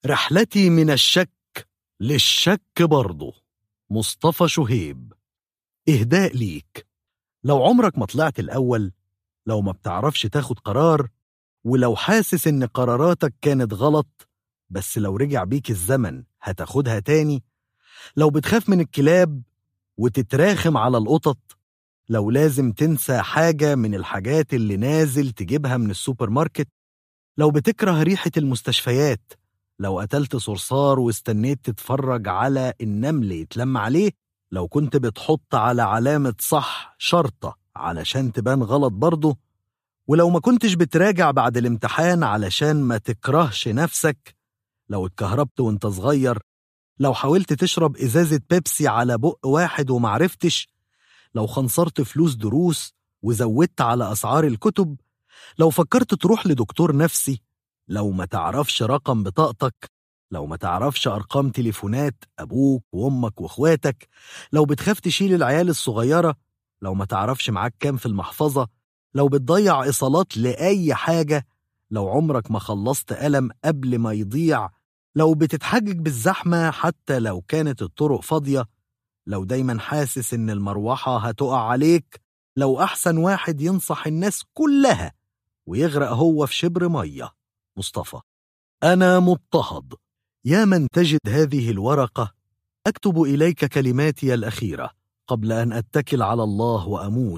رحلتي من الشك للشك برضه. مصطفى شهيب. إهداء ليك. لو عمرك ما طلعت الأول، لو ما بتعرفش تاخد قرار، ولو حاسس إن قراراتك كانت غلط بس لو رجع بيك الزمن هتاخدها تاني، لو بتخاف من الكلاب وتتراخم على القطط، لو لازم تنسى حاجة من الحاجات اللي نازل تجيبها من السوبر ماركت، لو بتكره ريحة المستشفيات، لو قتلت صرصار واستنيت تتفرج على النمل يتلم عليه، لو كنت بتحط على علامة صح شرطة علشان تبان غلط برضه، ولو ما كنتش بتراجع بعد الامتحان علشان ما تكرهش نفسك، لو اتكهربت وانت صغير، لو حاولت تشرب إزازة بيبسي على بق واحد ومعرفتش، لو خنصرت فلوس دروس وزودت على أسعار الكتب، لو فكرت تروح لدكتور نفسي، لو ما تعرفش رقم بطاقتك، لو ما تعرفش أرقام تليفونات أبوك وأمك وإخواتك، لو بتخاف تشيل العيال الصغيرة، لو ما تعرفش معاك كام في المحفظة، لو بتضيع إيصالات لأي حاجة، لو عمرك ما خلصت قلم قبل ما يضيع، لو بتتحجج بالزحمة حتى لو كانت الطرق فاضية، لو دايما حاسس إن المروحة هتقع عليك، لو أحسن واحد ينصح الناس كلها ويغرق هو في شبر مية. مصطفى. أنا مضطهد. يا من تجد هذه الورقة، أكتب إليك كلماتي الأخيرة قبل أن أتكل على الله وأموت،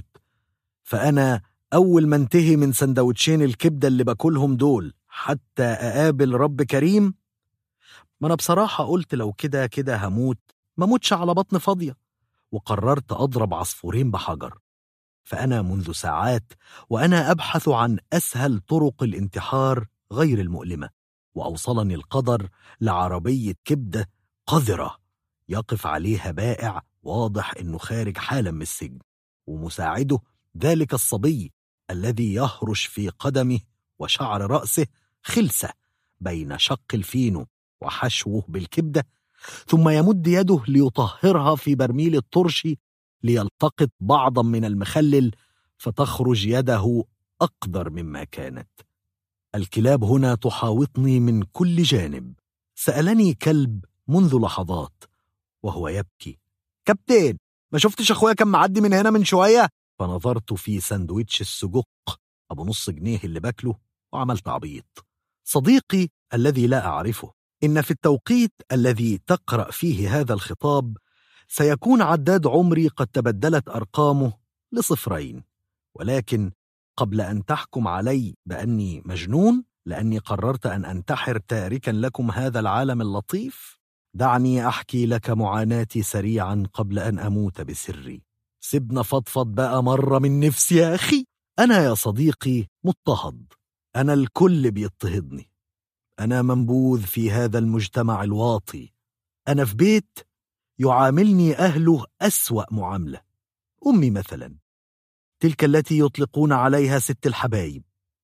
فأنا أول ما انتهي من سندوتشين الكبدة اللي باكلهم دول حتى أقابل رب كريم. ما أنا بصراحة قلت لو كده كده هموت، ما موتش على بطن فاضية، وقررت أضرب عصفورين بحجر. فأنا منذ ساعات وأنا أبحث عن أسهل طرق الانتحار غير المؤلمة، وأوصلني القدر لعربية كبدة قذرة يقف عليها بائع واضح إنه خارج حالا من السجن، ومساعده ذلك الصبي الذي يهرش في قدمه وشعر رأسه خلسة بين شق الفينو وحشوه بالكبدة، ثم يمد يده ليطهرها في برميل الطرش ليلتقط بعضا من المخلل، فتخرج يده أقذر مما كانت. الكلاب هنا تحاوطني من كل جانب. سألني كلب منذ لحظات وهو يبكي: كابتن، ما شفتش أخويا كان معدي من هنا من شوية؟ فنظرت في ساندويتش السجق أبو نص جنيه اللي باكله وعملت عبيط. صديقي الذي لا أعرفه، إن في التوقيت الذي تقرأ فيه هذا الخطاب سيكون عداد عمري قد تبدلت أرقامه لصفرين، ولكن قبل أن تحكم علي بأني مجنون لأني قررت أن أنتحر تاركا لكم هذا العالم اللطيف، دعني أحكي لك معاناتي سريعا قبل أن أموت بسري. سيبنا فضفض بقى مرة من نفسي يا أخي. أنا يا صديقي مضطهد، أنا الكل بيضطهدني، أنا منبوذ في هذا المجتمع الواطي، أنا في بيت يعاملني أهله أسوأ معاملة. أمي مثلا، تلك التي يطلقون عليها ست الحبايب.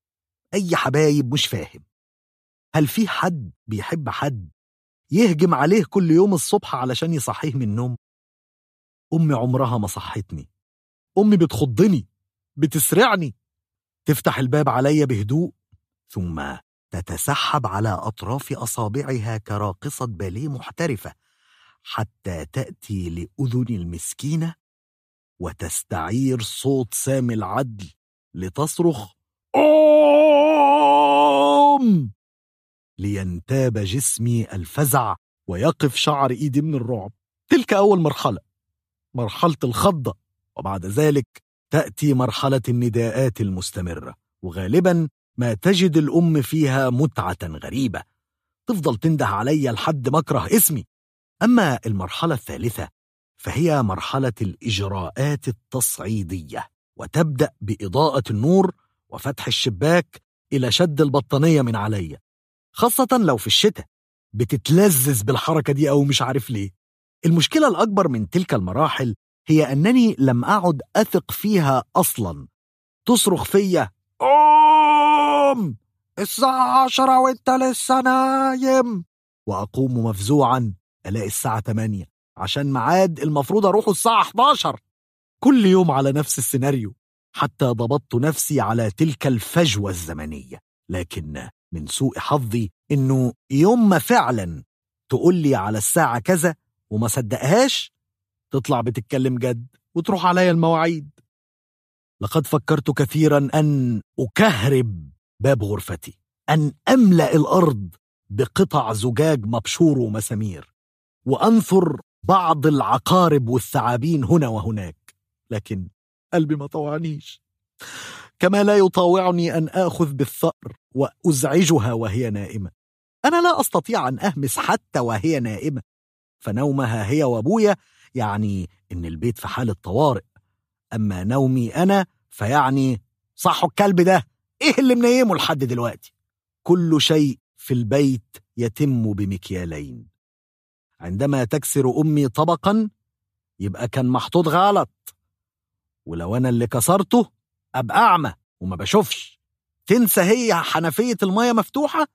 أي حبايب؟ مش فاهم. هل في حد بيحب حد يهجم عليه كل يوم الصبح علشان يصحيه من النوم؟ أمي عمرها ما صحتني. أمي بتخضني، بتسرعني، تفتح الباب عليا بهدوء ثم تتسحب على أطراف أصابعها كراقصة باليه محترفة حتى تأتي لأذن المسكينة وتستعير صوت سامي العدل لتصرخ أم، لينتاب جسمي الفزع ويقف شعر إيدي من الرعب. تلك أول مرحلة، مرحلة الخضة، وبعد ذلك تأتي مرحلة النداءات المستمرة، وغالبا ما تجد الأم فيها متعة غريبة، تفضل تنده عليا لحد ما أكره اسمي. أما المرحلة الثالثة فهي مرحلة الإجراءات التصعيدية، وتبدأ بإضاءة النور وفتح الشباك إلى شد البطانية من عليا، خاصة لو في الشتاء بتتلذذ بالحركة دي أو مش عارف ليه. المشكلة الأكبر من تلك المراحل هي أنني لم أعد أثق فيها أصلا. تصرخ فيا أم، الساعة 10 وانت لسه نايم، وأقوم مفزوعا ألاقي الساعة 8 عشان معاد المفروض أروحه الساعة 11. كل يوم على نفس السيناريو، حتى ضبطت نفسي على تلك الفجوة الزمنية، لكن من سوء حظي إنه يوم ما فعلا تقول لي على الساعة كذا وما صدقهاش، تطلع بتتكلم جد وتروح عليا المواعيد. لقد فكرت كثيرا أن أكهرب باب غرفتي، أن أملأ الأرض بقطع زجاج مبشور ومسامير، وأنثر بعض العقارب والثعابين هنا وهناك، لكن قلبي ما طوعنيش، كما لا يطاوعني أن آخذ بالثأر وأزعجها وهي نائمة. أنا لا أستطيع أن أهمس حتى وهي نائمة، فنومها هي وأبويا يعني إن البيت في حالة طوارئ، أما نومي أنا فيعني صحوا الكلب ده، إيه اللي منيمه لحد دلوقتي؟ كل شيء في البيت يتم بمكيالين. عندما تكسر أمي طبقا يبقى كان محطوط غلط، ولو أنا اللي كسرته أبقى أعمى وما بشوفش. تنسى هي حنفية المية مفتوحة؟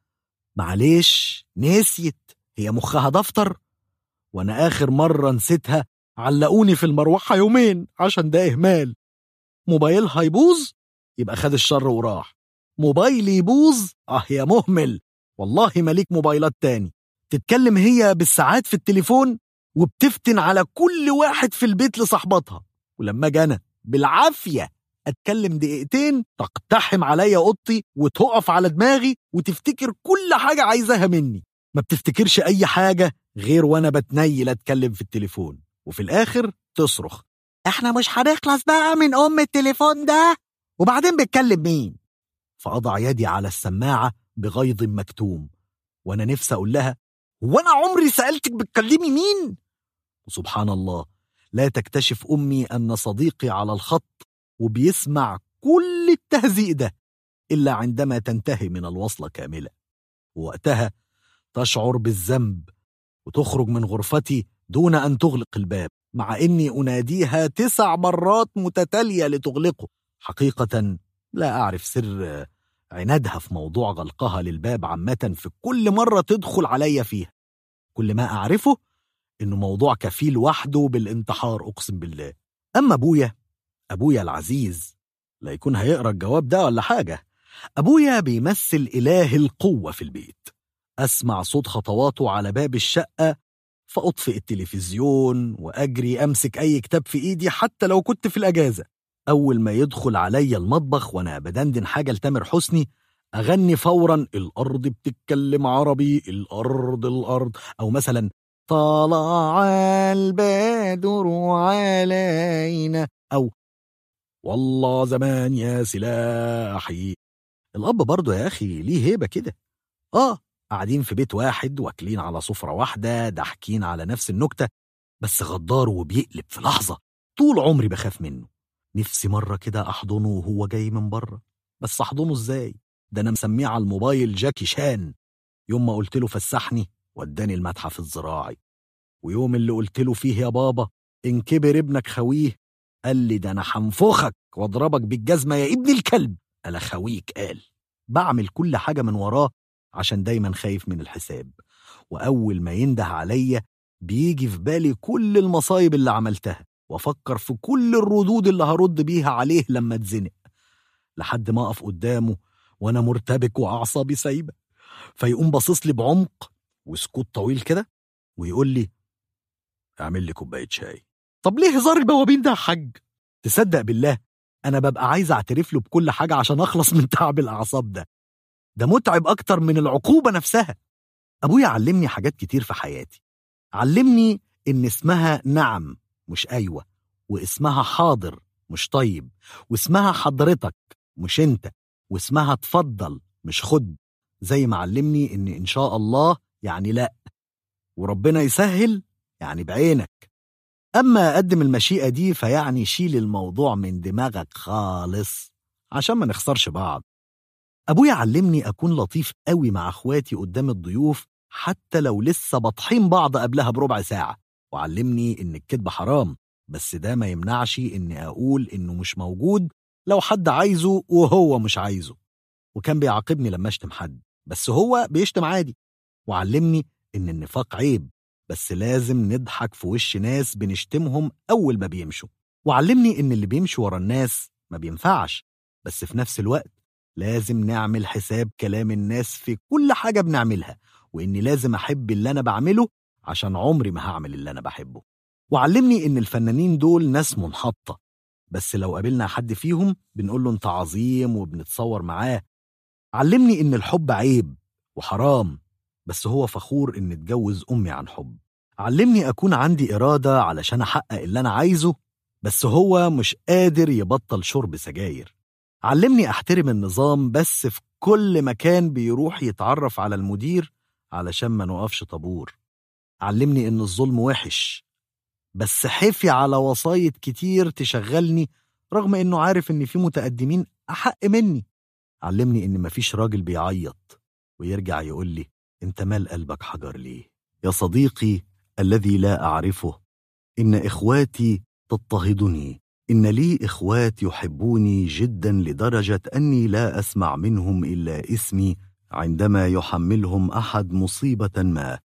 معليش نسيت، هي مخها دفتر، وأنا آخر مرة نسيتها علقوني في المروحة يومين عشان ده إهمال. موبايلها يبوظ يبقى خد الشر وراح، موبايلي يبوظ يا مهمل، والله ماليك موبايلات تاني. تتكلم هي بالساعات في التليفون وبتفتن على كل واحد في البيت لصاحبتها، ولما جانا بالعافية أتكلم دقيقتين تقتحم عليا أوضتي وتقف على دماغي وتفتكر كل حاجة عايزاها مني. ما بتفتكرش أي حاجة غير وأنا بتنيل أتكلم في التليفون، وفي الآخر تصرخ احنا مش هنخلص بقى من التليفون ده، وبعدين بتكلم مين؟ فأضع يدي على السماعة بغيظ مكتوم، وأنا نفسي أقول لها وأنا عمري سألتك بتكلمي مين؟ وسبحان الله لا تكتشف أمي أن صديقي على الخط وبيسمع كل التهزيء ده إلا عندما تنتهي من الوصلة كاملة، ووقتها تشعر بالذنب وتخرج من غرفتي دون أن تغلق الباب، مع إني أناديها 9 مرات متتالية لتغلقه. حقيقة لا أعرف سر عنادها في موضوع غلقها للباب عامة في كل مرة تدخل عليا فيها. كل ما أعرفه إنه موضوع كفيل وحده بالانتحار أقسم بالله. أما أبويا العزيز لا يكون هيقرأ الجواب ده ولا حاجة. أبويا بيمثل إله القوة في البيت. أسمع صوت خطواته على باب الشقة فأطفئ التلفزيون وأجري أمسك أي كتاب في إيدي حتى لو كنت في الأجازة. أول ما يدخل علي المطبخ وأنا بدندن حاجة لتامر حسني أغني فورا الأرض بتتكلم عربي، الأرض، أو مثلا طلع البدر علينا، أو والله زمان يا سلاحي. الأب برضو يا أخي ليه هيبة كده. قاعدين في بيت واحد واكلين على سفرة واحدة ضاحكين على نفس النكتة، بس غدار وبيقلب في لحظة. طول عمري بخاف منه. نفسي مرة كده أحضنه وهو جاي من بره، بس أحضنه إزاي؟ ده أنا مسميه على الموبايل جاكي شان. يوم ما قلت له فسحني وداني المتحف الزراعي، ويوم اللي قلت له فيه يا بابا إن كبر ابنك خويه قال لي ده أنا حنفخك واضربك بالجزمة يا ابن الكلب. ألا خويك قال. بعمل كل حاجة من وراه عشان دايما خايف من الحساب، وأول ما ينده عليا بيجي في بالي كل المصايب اللي عملتها وأفكر في كل الردود اللي هرد بيها عليه لما اتزنق، لحد ما أقف قدامه وأنا مرتبك وأعصابي سايبة، فيقوم باصص لي بعمق وسكوت طويل كده ويقول لي اعمل لي كوباية شاي. طب ليه هزار البوابين ده يا حاج؟ تصدق بالله أنا ببقى عايز أعترف له بكل حاجة عشان أخلص من تعب الأعصاب ده متعب أكتر من العقوبة نفسها. أبويا علمني حاجات كتير في حياتي. علمني إن اسمها نعم مش أيوة، واسمها حاضر مش طيب، واسمها حضرتك مش أنت، واسمها تفضل مش خد. زي ما علمني إن شاء الله يعني لأ، وربنا يسهل يعني بعينك. أما أقدم المشيئة دي فيعني شيل الموضوع من دماغك خالص عشان ما نخسرش بعض. أبويا علمني أكون لطيف قوي مع أخواتي قدام الضيوف حتى لو لسه بطحين بعض قبلها بربع ساعة، وعلمني إن الكذب حرام، بس ده ما يمنعش إني أقول إنه مش موجود لو حد عايزه وهو مش عايزه. وكان بيعاقبني لما أشتم حد بس هو بيشتم عادي. وعلمني إن النفاق عيب، بس لازم نضحك في وش ناس بنشتمهم أول ما بيمشوا. وعلمني إن اللي بيمشي ورا الناس ما بينفعش، بس في نفس الوقت لازم نعمل حساب كلام الناس في كل حاجة بنعملها، وإني لازم أحب اللي أنا بعمله عشان عمري ما هعمل اللي أنا بحبه. وعلمني إن الفنانين دول ناس منحطة، بس لو قابلنا حد فيهم بنقول له أنت عظيم وبنتصور معاه. علمني إن الحب عيب وحرام، بس هو فخور إن اتجوز أمي عن حب. علمني أكون عندي إرادة علشان أحقق اللي أنا عايزه، بس هو مش قادر يبطل شرب سجاير. علمني أحترم النظام، بس في كل مكان بيروح يتعرف على المدير علشان ما نقفش طابور. علمني إن الظلم وحش، بس حفي على وسايط كتير تشغلني رغم إنه عارف إن في متقدمين أحق مني. علمني إن مفيش راجل بيعيط ويرجع يقول لي أنت مال قلبك حجر ليه؟ يا صديقي الذي لا أعرفه، إن إخواتي تضطهدني. إن لي إخوات يحبوني جدا لدرجة أني لا أسمع منهم إلا اسمي عندما يحملهم أحد مصيبة ما،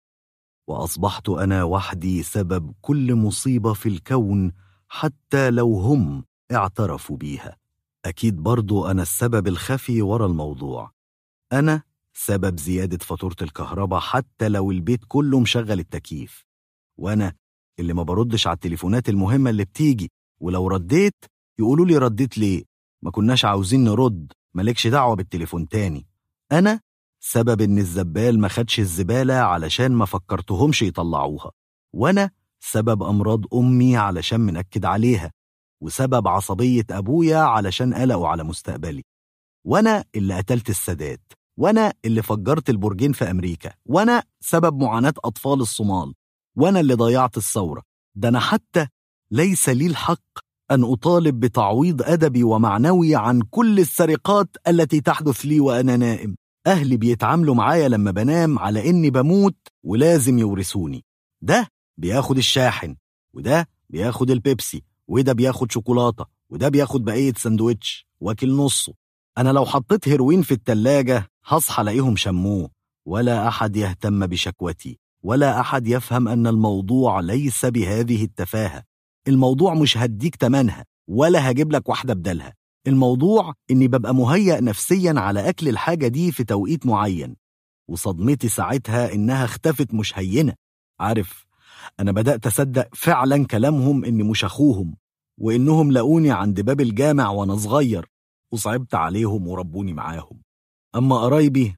وأصبحت أنا وحدي سبب كل مصيبة في الكون حتى لو هم اعترفوا بيها. أكيد برضو أنا السبب الخفي ورا الموضوع. أنا سبب زيادة فاتورة الكهرباء حتى لو البيت كله مشغل التكييف، وأنا اللي ما بردش على التليفونات المهمة اللي بتيجي، ولو رديت يقولوا لي رديت ليه؟ ما كناش عاوزين نرد، مالكش دعوة بالتليفون تاني. أنا سبب إن الزبال ما خدش الزبالة علشان ما فكرتهمش يطلعوها، وأنا سبب أمراض أمي علشان منكد عليها، وسبب عصبية أبويا علشان قلقوا على مستقبلي، وأنا اللي قتلت السادات، وأنا اللي فجرت البرجين في أمريكا، وأنا سبب معاناة أطفال الصومال، وأنا اللي ضيعت الثورة. ده أنا حتى ليس لي الحق أن أطالب بتعويض أدبي ومعنوي عن كل السرقات التي تحدث لي وأنا نائم. أهلي بيتعاملوا معايا لما بنام على إني بموت ولازم يورثوني. ده بياخد الشاحن، وده بياخد البيبسي، وده بياخد شوكولاتة، وده بياخد بقية سندوتش واكل نصه. أنا لو حطيت هيروين في التلاجة هصحى الاقيهم شموه، ولا أحد يهتم بشكوتي، ولا أحد يفهم أن الموضوع ليس بهذه التفاهة. الموضوع مش هديك تمنها ولا هجيب لك واحدة بدلها. الموضوع إني ببقى مهيأ نفسيا على أكل الحاجة دي في توقيت معين، وصدمتي ساعتها إنها اختفت مش هينة. عارف، أنا بدأت أصدق فعلا كلامهم إني مش أخوهم، وإنهم لقوني عند باب الجامع وأنا صغير وصعبت عليهم وربوني معاهم. أما قرايبي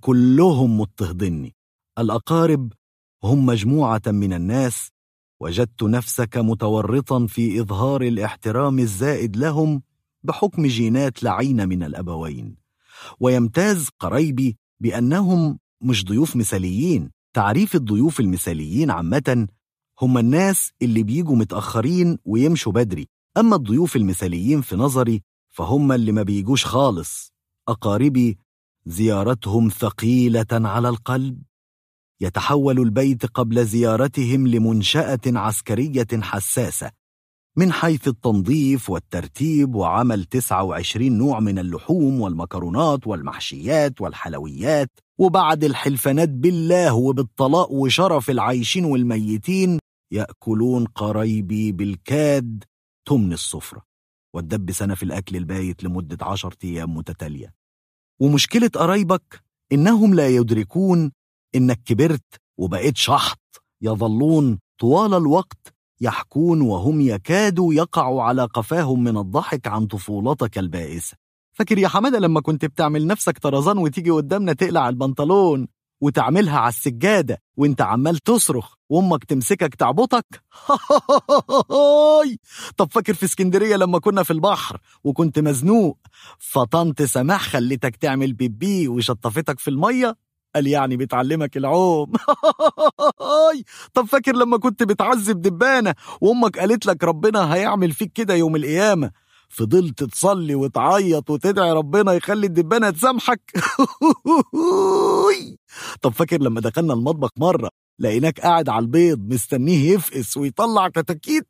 فكلهم مضطهدني. الأقارب هم مجموعة من الناس وجدت نفسك متورطا في إظهار الاحترام الزائد لهم بحكم جينات لعينة من الأبوين. ويمتاز قرايبي بأنهم مش ضيوف مثاليين. تعريف الضيوف المثاليين عامة هم الناس اللي بيجوا متأخرين ويمشوا بدري، أما الضيوف المثاليين في نظري فهم اللي ما بيجوش خالص. أقاربي زيارتهم ثقيلة على القلب. يتحول البيت قبل زيارتهم لمنشأة عسكرية حساسة من حيث التنظيف والترتيب وعمل 29 نوع من اللحوم والمكرونات والمحشيات والحلويات، وبعد الحلفانات بالله وبالطلاق وشرف العايشين والميتين يأكلون قرايبي بالكاد تمن السفرة والدب سنة في الأكل البايت لمدة 10 أيام متتالية. ومشكلة قرايبك إنهم لا يدركون إنك كبرت وبقيت شحط. يظلون طوال الوقت يحكون وهم يكادوا يقعوا على قفاهم من الضحك عن طفولتك البائسة. فاكر يا حمادة لما كنت بتعمل نفسك طرزان وتيجي قدامنا تقلع البنطلون وتعملها على السجادة وانت عمال تصرخ وامك تمسكك تعبطك؟ طب فاكر في اسكندرية لما كنا في البحر وكنت مزنوق فطنط سماح خلتك تعمل بيبي وشطفتك في المية؟ قال يعني بتعلمك العوم. طب فاكر لما كنت بتعذب دبانة وامك قالت لك ربنا هيعمل فيك كده يوم القيامة، فضلت تصلي وتعيط وتدعي ربنا يخلي الدبانة تسامحك؟ طب فاكر لما دخلنا المطبخ مرة لقيناك قاعد على البيض مستنيه يفقس ويطلع كتاكيت؟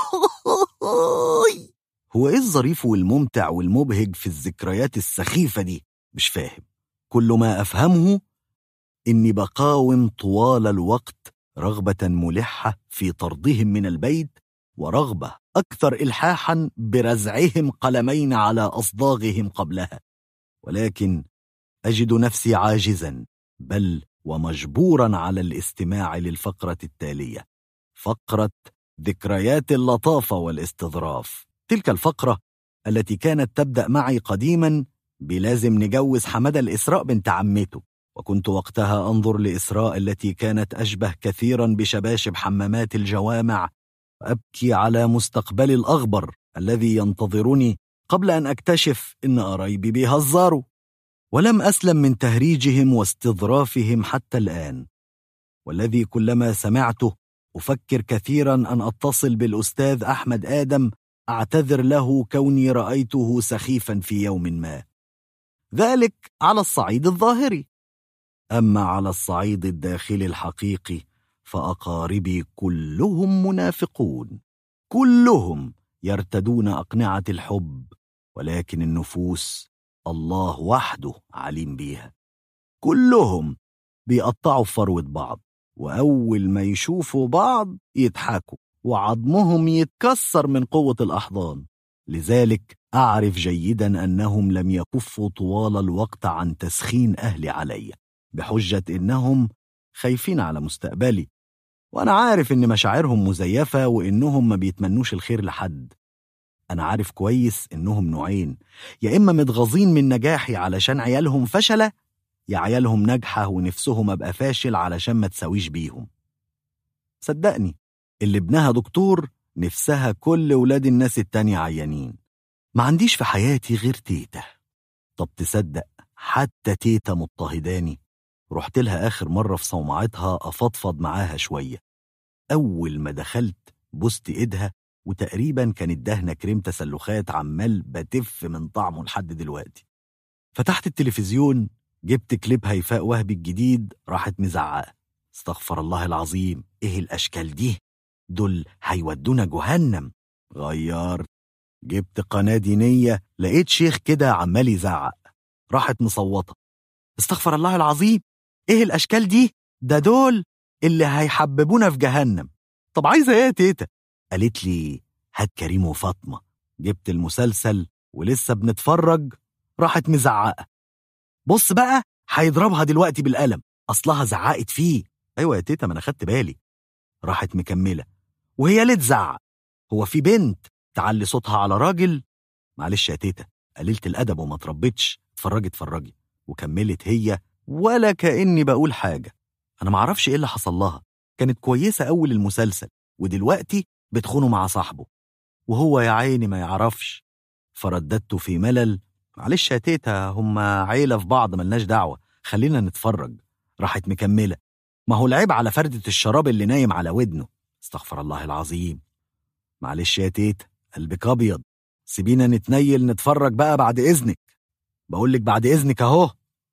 هو ايه الظريف والممتع والمبهج في الذكريات السخيفة دي؟ مش فاهم. كل ما أفهمه إني بقاوم طوال الوقت رغبة ملحة في طردهم من البيت، ورغبة أكثر إلحاحا برزعهم قلمين على أصداغهم قبلها. ولكن أجد نفسي عاجزا بل ومجبورا على الاستماع للفقرة التالية، فقرة ذكريات اللطافة والاستظراف. تلك الفقرة التي كانت تبدأ معي قديما بلازم نجوز حمادة لإسراء بنت عمته، وكنت وقتها أنظر لإسراء التي كانت أشبه كثيرا بشباشب حمامات الجوامع، وأبكي على مستقبلي الأغبر الذي ينتظرني قبل أن أكتشف إن قرايبي بيهزروا. ولم أسلم من تهريجهم واستظرافهم حتى الآن، والذي كلما سمعته أفكر كثيرا أن أتصل بالأستاذ أحمد آدم أعتذر له كوني رأيته سخيفا في يوم ما. ذلك على الصعيد الظاهري. أما على الصعيد الداخلي الحقيقي فأقاربي كلهم منافقون، كلهم يرتدون أقنعة الحب، ولكن النفوس الله وحده عليم بيها. كلهم بيقطعوا فروة بعض، وأول ما يشوفوا بعض يضحكوا وعظمهم يتكسر من قوة الأحضان. لذلك أعرف جيدا أنهم لم يكفوا طوال الوقت عن تسخين أهلي علي بحجة إنهم خايفين على مستقبلي، وأنا عارف إن مشاعرهم مزيفة وإنهم ما بيتمنوش الخير لحد. أنا عارف كويس إنهم نوعين، يا إما متغاظين من نجاحي علشان عيالهم فشلة، يا عيالهم ناجحة ونفسهم أبقى فاشل علشان ما تساويش بيهم. صدقني اللي ابنها دكتور نفسها كل ولاد الناس التانية عيانين. ما عنديش في حياتي غير تيتا. طب تصدق حتى تيتا مضطهداني. رحت لها آخر مرة في صومعتها أفضفض معاها شوية. أول ما دخلت بوست إيدها وتقريبا كانت دهنة كريم تسلخات عمال بتف من طعمه لحد دلوقتي. فتحت التلفزيون جبت كليب هيفاء وهبي الجديد، راحت مزعقة استغفر الله العظيم، إيه الأشكال دي؟ دول هيودونا جهنم. غيرت جبت قناة دينية، لقيت شيخ كده عمال يزعق، راحت مصوتة استغفر الله العظيم، إيه الأشكال دي؟ ده دول اللي هيحببونا في جهنم. طب عايزة إيه يا تيتا؟ قالت لي هات كريم وفاطمة. جبت المسلسل ولسه بنتفرج، راحت مزعقة بص بقى هيضربها دلوقتي بالقلم، أصلها زعقت فيه. أيوة يا تيتا ما أنا خدت بالي. راحت مكملة وهي ليه تزعق؟ هو في بنت تعلي صوتها على راجل؟ معلش يا تيتا قليلة الأدب وما تربتش، اتفرجي. وكملت هي ولا كأني بقول حاجة. أنا معرفش إيه اللي حصل لها، كانت كويسة أول المسلسل ودلوقتي بتخونه مع صاحبه، وهو يا عيني ما يعرفش. فرددت في ملل معلش يا تيتا هما عيلة في بعض ملناش دعوة، خلينا نتفرج. راحت مكملة ما هو العيب على فردة الشراب اللي نايم على ودنه. استغفر الله العظيم. معلش يا تيتا قلبك أبيض، سيبينا نتنيل نتفرج بقى بعد إذنك. بقولك بعد إذنك أهو.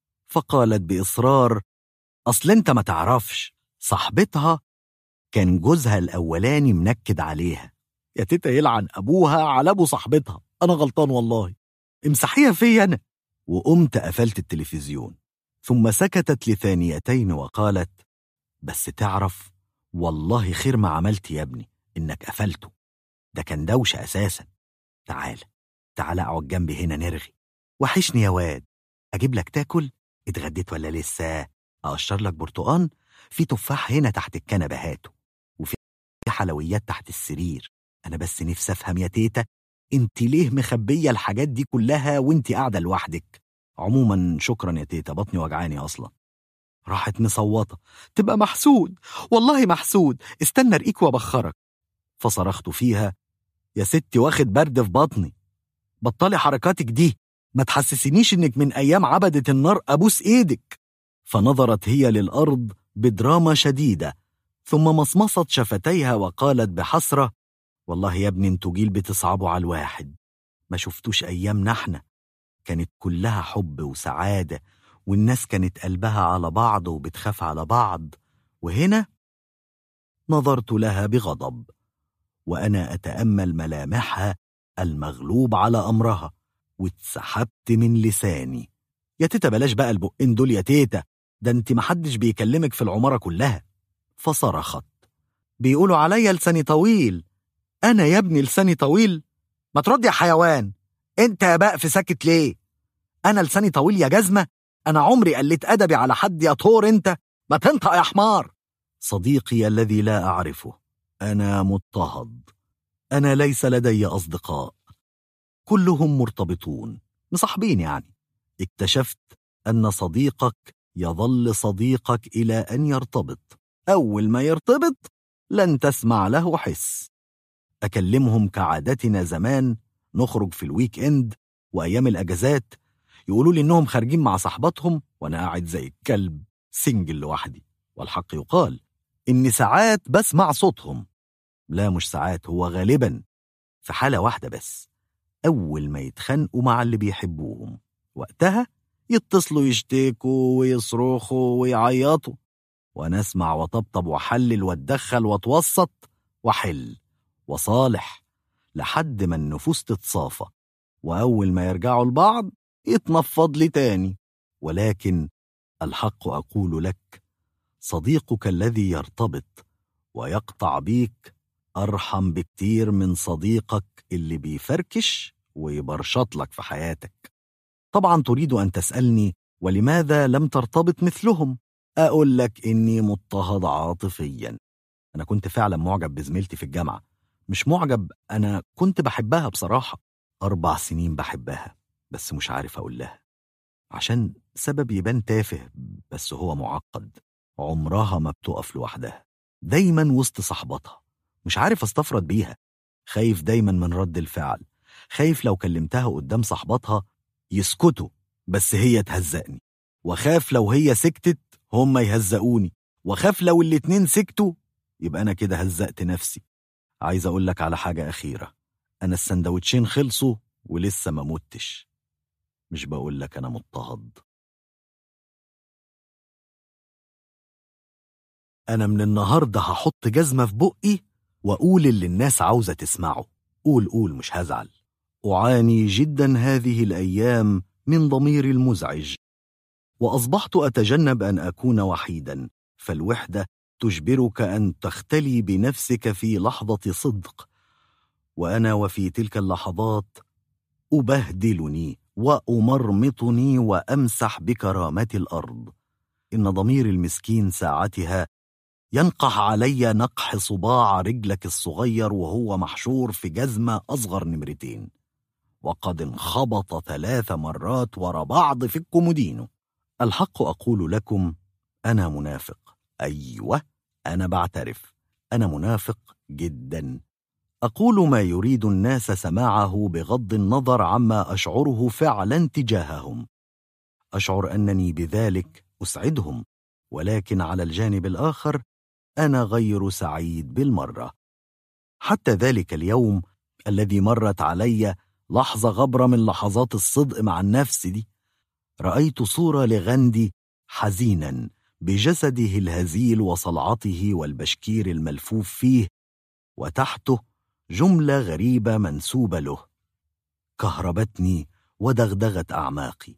فقالت بإصرار أصل أنت ما تعرفش صاحبتها كان جوزها الأولاني منكد عليها. يا تيتا يلعن أبوها على أبو صاحبتها، أنا غلطان والله، امسحيها فيا أنا. وقمت قفلت التلفزيون، ثم سكتت لثانيتين وقالت بس تعرف والله خير ما عملت يا ابني إنك قفلته، ده كان دوشة أساسا. تعال اقعد جنبي هنا نرغي. وحشني يا واد، أجيب لك تاكل؟ اتغديت ولا لسه؟ أقشر لك برتقان؟ في تفاح هنا تحت الكنبة هاته، وفي حلويات تحت السرير. أنا بس نفسي أفهم يا تيتا انت ليه مخبية الحاجات دي كلها وانت قاعدة لوحدك؟ عموما شكرا يا تيتا بطني وجعاني أصلا. راحت مصوتة تبقى محسود، والله محسود، استنى رقيك وبخرك. فصرخت فيها يا ستي واخد برد في بطني، بطلي حركاتك دي، ما تحسسنيش انك من ايام عبدة النار ابوس ايدك. فنظرت هي للارض بدراما شديدة، ثم مصمصت شفتيها وقالت بحسرة والله يا ابني انتوا جيل بتصعبوا على الواحد، ما شفتوش ايامنا احنا كانت كلها حب وسعادة، والناس كانت قلبها على بعض وبتخاف على بعض، وهنا نظرت لها بغضب وأنا أتأمل ملامحها المغلوب على أمرها، واتسحبت من لساني. يا تيتا بلاش بقى البقين دول يا تيتا، ده انت محدش بيكلمك في العمارة كلها. فصرخت بيقولوا عليا لساني طويل. أنا يا ابني لساني طويل؟ ما ترد يا حيوان، انت يا بقى في ساكت ليه؟ أنا لساني طويل يا جزمة؟ أنا عمري قلت أدبي على حد يا طور أنت؟ ما تنطق يا حمار. صديقي الذي لا أعرفه، أنا مضطهد. أنا ليس لدي أصدقاء، كلهم مرتبطون، مصاحبين يعني. اكتشفت أن صديقك يظل صديقك إلى أن يرتبط. أول ما يرتبط لن تسمع له حس. أكلمهم كعادتنا زمان، نخرج في الويك إند وأيام الأجازات، يقولوا لي إنهم خارجين مع صحباتهم وأنا قاعد زي الكلب سنجل لوحدي. والحق يقال إني ساعات بسمع صوتهم. لا مش ساعات، هو غالبا في حالة واحدة بس، أول ما يتخانقوا مع اللي بيحبوهم، وقتها يتصلوا يشتكوا ويصرخوا ويعيطوا، وأنا أسمع وطبطب وحلل واتدخل واتوسط وحل وصالح لحد ما النفوس تتصافى، وأول ما يرجعوا لبعض يتنفض لي تاني. ولكن الحق أقول لك، صديقك الذي يرتبط ويقطع بيك أرحم بكتير من صديقك اللي بيفركش ويبرشط لك في حياتك. طبعا تريد أن تسألني ولماذا لم ترتبط مثلهم؟ أقول لك إني مضطهد عاطفيا. أنا كنت فعلا معجب بزميلتي في الجامعة، مش معجب، أنا كنت بحبها بصراحة. 4 سنين بحبها، بس مش عارف أقول لها عشان سبب يبان تافه بس هو معقد. عمرها ما بتقف لوحدها، دايما وسط صحباتها، مش عارف استفرد بيها. خايف دايما من رد الفعل، خايف لو كلمتها قدام صحباتها يسكتوا بس هي تهزقني، وخاف لو هي سكتت هم يهزقوني، وخاف لو الاتنين سكتوا يبقى أنا كده هزقت نفسي. عايز أقول لك على حاجة أخيرة، أنا السندوتشين خلصوا ولسه ما متش. مش بقول لك أنا مضطهد. أنا من النهاردة هحط جزمة في بقي وأقول اللي الناس عاوزة تسمعه. قول مش هزعل. أعاني جدا هذه الأيام من ضميري المزعج، وأصبحت أتجنب أن أكون وحيدا، فالوحدة تجبرك أن تختلي بنفسك في لحظة صدق، وأنا وفي تلك اللحظات أبهدلني وأمرمطني وأمسح بكرامة الأرض. إن ضميري المسكين ساعتها ينقح علي نقح صباع رجلك الصغير وهو محشور في جزمة أصغر نمرتين، وقد انخبط 3 مرات ورا بعض في الكومودينو. الحق أقول لكم، أنا منافق. أيوة، أنا بعترف، أنا منافق جدا. أقول ما يريد الناس سماعه بغض النظر عما أشعره فعلا تجاههم. أشعر أنني بذلك أسعدهم، ولكن على الجانب الآخر أنا غير سعيد بالمرة. حتى ذلك اليوم الذي مرت علي لحظة غبرة من لحظات الصدق مع النفس دي، رأيت صورة لغاندي حزينا بجسده الهزيل وصلعته والبشكير الملفوف فيه، وتحته جملة غريبة منسوبة له، كهربتني ودغدغت أعماقي: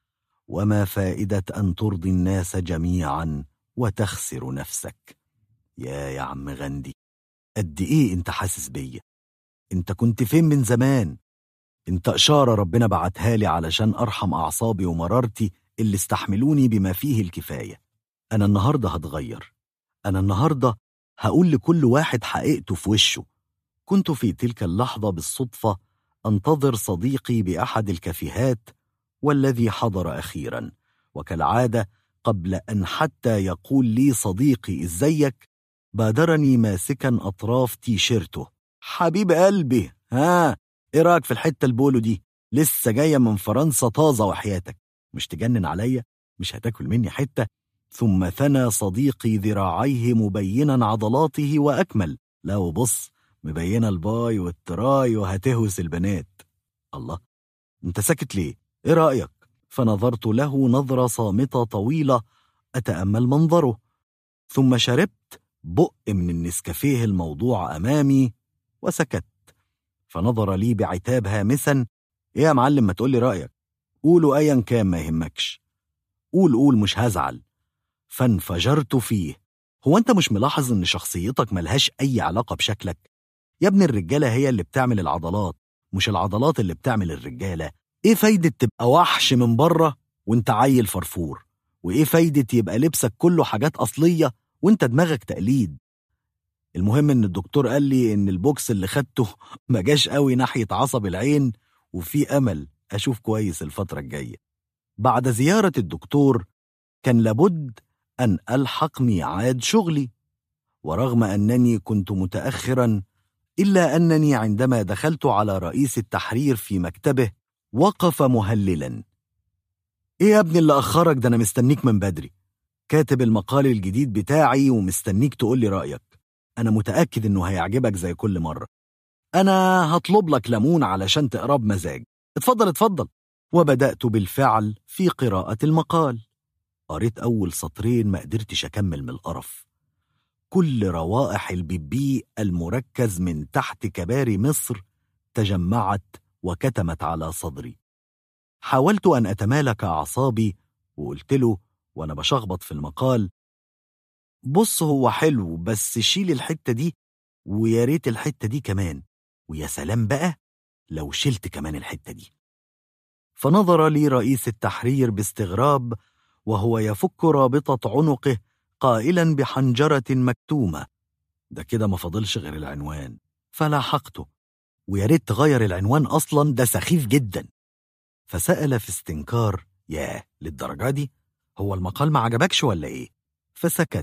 وما فائدة أن ترضي الناس جميعا وتخسر نفسك. يا عم غاندي، قد إيه أنت حاسس بيا؟ أنت كنت فين من زمان؟ أنت إشارة ربنا بعتها لي علشان أرحم أعصابي ومرارتي اللي استحملوني بما فيه الكفاية. أنا النهاردة هتغير، أنا النهاردة هقول لكل واحد حقيقته في وشه. كنت في تلك اللحظة بالصدفة أنتظر صديقي بأحد الكافيهات، والذي حضر أخيرا، وكالعادة قبل أن حتى يقول لي صديقي إزيك بادرني ماسكا أطراف تيشيرته: حبيب قلبي، ها إيه رأيك في الحتة البولو دي؟ لسه جاية من فرنسا طازة وحياتك، مش تجنن عليا؟ مش هتاكل مني حتة؟ ثم ثنى صديقي ذراعيه مبينا عضلاته وأكمل: لا وبص، مبينة الباي والتراي وهتهوس البنات. الله، انت ساكت ليه؟ ايه رأيك؟ فنظرت له نظرة صامتة طويلة أتأمل منظره، ثم شربت بق من النسكافيه الموضوع أمامي وسكت. فنظر لي بعتاب هامسا: ايه يا معلم، ما تقولي رأيك، قوله أيا كان ما يهمكش، قول مش هزعل. فانفجرت فيه: هو انت مش ملاحظ ان شخصيتك ملهاش أي علاقة بشكلك؟ يا ابن الرجالة هي اللي بتعمل العضلات، مش العضلات اللي بتعمل الرجالة. إيه فايدة تبقى وحش من بره وانت عيل فرفور؟ وإيه فايدة يبقى لبسك كله حاجات أصلية وانت دماغك تقليد؟ المهم إن الدكتور قال لي إن البوكس اللي خدته ما جاش قوي ناحية عصب العين، وفي أمل أشوف كويس الفترة الجاية. بعد زيارة الدكتور كان لابد أن ألحق ميعاد شغلي، ورغم أنني كنت متأخرا إلا أنني عندما دخلت على رئيس التحرير في مكتبه وقف مهللا. إيه يا ابني اللي أخرك؟ ده أنا مستنيك من بدري، كاتب المقال الجديد بتاعي ومستنيك تقولي رأيك. أنا متأكد إنه هيعجبك زي كل مرة. أنا هطلب لك ليمون علشان تقراه بمزاج. اتفضل اتفضل. وبدأت بالفعل في قراءة المقال. قريت أول سطرين ما قدرتش أكمل من القرف. كل روائح البيبي المركز من تحت كباري مصر تجمعت وكتمت على صدري. حاولت أن أتمالك أعصابي وقلت له وأنا بشخبط في المقال: بص، هو حلو بس شيل الحتة دي، ويا ريت الحتة دي كمان، ويا سلام بقى لو شلت كمان الحتة دي. فنظر لي رئيس التحرير باستغراب وهو يفك رابطة عنقه قائلا بحنجرة مكتومة: ده كده ما فاضلش غير العنوان. فلاحقته: ويا ريت تغير العنوان أصلا، ده سخيف جدا. فسأل في استنكار: ياه، للدرجة دي؟ هو المقال ما عجبكش ولا إيه؟ فسكت.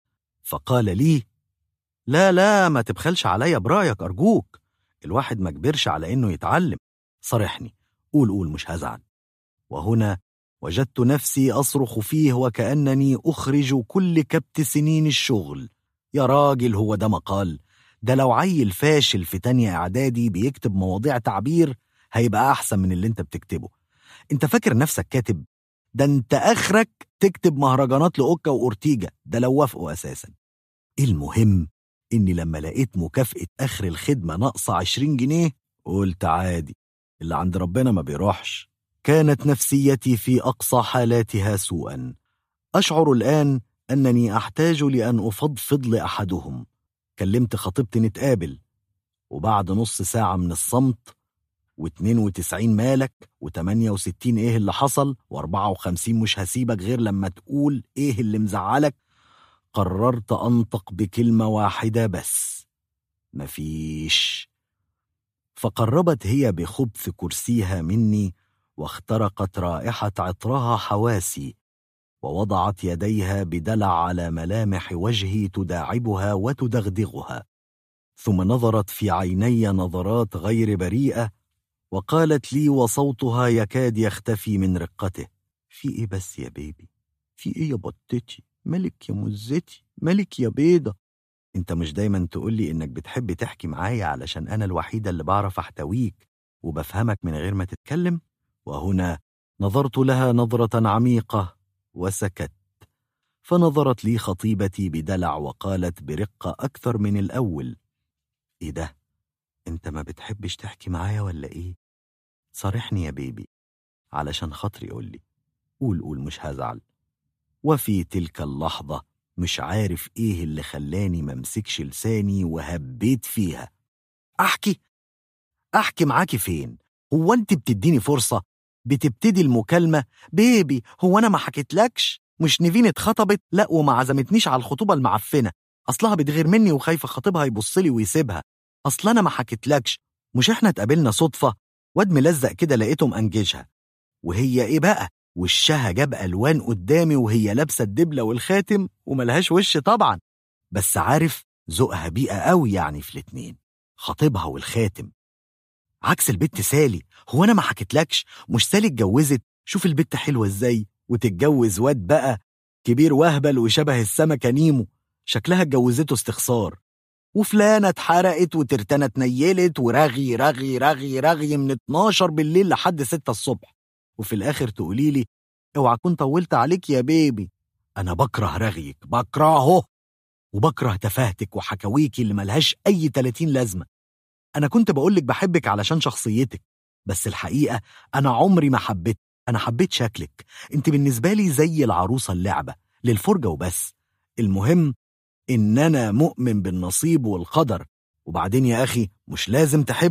فقال لي: لا لا، ما تبخلش عليا برأيك أرجوك، الواحد ما كبرش على إنه يتعلم. صرحني، قول مش هزعل. وهنا وجدت نفسي أصرخ فيه وكأنني أخرج كل كبت سنين الشغل. يا راجل، هو ده مقال؟ ده لو عيل فاشل في تانية إعدادي بيكتب مواضيع تعبير هيبقى أحسن من اللي انت بتكتبه. انت فاكر نفسك كاتب؟ ده انت آخرك تكتب مهرجانات لأوكا وأورتيجا، ده لو وافقوا أساسا. المهم إني لما لقيت مكافأة آخر الخدمة ناقصة 20 جنيه قلت عادي، اللي عند ربنا ما بيروحش. كانت نفسيتي في أقصى حالاتها سوءا. أشعر الآن أنني أحتاج لأن أفضفض لأحدهم. كلمت خطيبتي نتقابل، وبعد نص ساعة من الصمت و92 مالك و68 إيه اللي حصل و54 مش هسيبك غير لما تقول إيه اللي مزعلك، قررت أنطق بكلمة واحدة بس: مفيش. فقربت هي بخبث كرسيها مني واخترقت رائحة عطرها حواسي، ووضعت يديها بدلع على ملامح وجهي تداعبها وتدغدغها، ثم نظرت في عيني نظرات غير بريئة وقالت لي وصوتها يكاد يختفي من رقته: في إيه بس يا بيبي؟ في إيه يا بطتي؟ مالك يا مزتي؟ مالك يا بيضة؟ انت مش دايما تقولي انك بتحب تحكي معايا علشان انا الوحيدة اللي بعرف احتويك وبفهمك من غير ما تتكلم؟ وهنا نظرت لها نظرة عميقة وسكت. فنظرت لي خطيبتي بدلع وقالت برقة أكثر من الأول: إيه ده؟ أنت ما بتحبش تحكي معايا ولا إيه؟ صارحني يا بيبي، علشان خاطري قولي. قول مش هزعل. وفي تلك اللحظة مش عارف إيه اللي خلاني ممسكش لساني وهبيت فيها: أحكي معاكي فين؟ هو أنت بتديني فرصة؟ بتبتدي المكالمة: بيبي هو أنا ما حكيتلكش؟ مش نيفين اتخطبت؟ لا، وما عزمتنيش على الخطوبة المعفنة، أصلها بتغير مني وخايفة خطيبها يبصلي ويسيبها. أصل أنا ما حكيتلكش، مش إحنا اتقابلنا صدفة؟ واد ملزق كده لقيته مأنججها. وهي إيه بقى؟ وشها جاب ألوان قدامي وهي لابسة الدبلة والخاتم وملهاش وش طبعا، بس عارف ذوقها بيئة قوي يعني في الاتنين، خطيبها والخاتم. عكس البت سالي. هو أنا ما حكيتلكش؟ مش سالي اتجوزت؟ شوف البت حلوة ازاي، وتتجوز واد بقى كبير وهبل وشبه السمكة نيمو، شكلها اتجوزته استخسار. وفلانة اتحرقت وترتانة اتنيلت ورغي رغي رغي رغي من 12 بالليل لحد 6 الصبح، وفي الآخر تقوليلي: اوعى كنت طولت عليك يا بيبي. أنا بكره رغيك، بكرهه، وبكره تفاهتك وحكاويكي اللي ملهاش أي 30 لازمة. أنا كنت بقولك بحبك علشان شخصيتك، بس الحقيقة أنا عمري ما حبيت. أنا حبيت شكلك، أنت بالنسبة لي زي العروسة اللعبة للفرجة وبس. المهم إن أنا مؤمن بالنصيب والقدر. وبعدين يا أخي مش لازم تحب،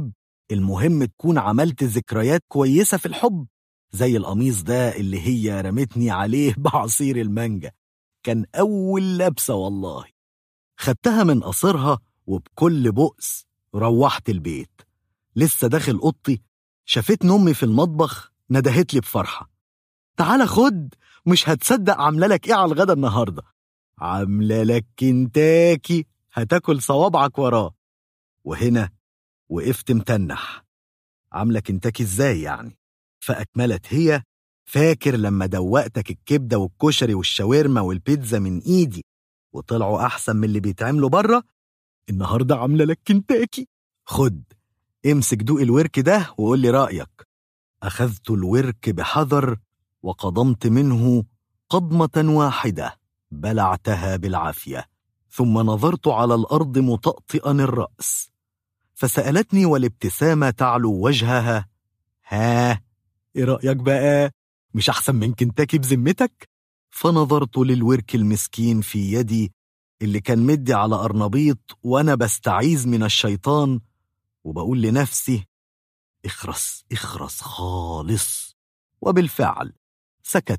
المهم تكون عملت ذكريات كويسة في الحب، زي القميص ده اللي هي رمتني عليه بعصير المانجا. كان أول لبسة والله. خدتها من قصرها وبكل بؤس روحت البيت. لسه داخل أوضتي شافتني أمي في المطبخ، ندهت لي بفرحة: تعالى خد، مش هتصدق عاملة لك إيه على الغدا النهاردة. عاملة لك كنتاكي، هتاكل صوابعك وراه. وهنا وقفت متنح، عاملة كنتاكي إزاي يعني؟ فأكملت هي: فاكر لما دوقتك الكبدة والكشري والشاورما والبيتزا من إيدي وطلعوا أحسن من اللي بيتعملوا بره؟ النهاردة عاملة لك كنتاكي، خد امسك دوق الورك ده وقول لي رأيك. أخذت الورك بحذر وقضمت منه قضمة واحدة، بلعتها بالعافية، ثم نظرت على الأرض مطأطئا الرأس، فسألتني والابتسامة تعلو وجهها: ها، إيه رأيك بقى؟ مش أحسن من كنتاكي بذمتك؟ فنظرت للورك المسكين في يدي اللي كان مدي على أرنبيط، وأنا بستعيذ من الشيطان وبقول لنفسي: اخرس اخرس خالص. وبالفعل سكت.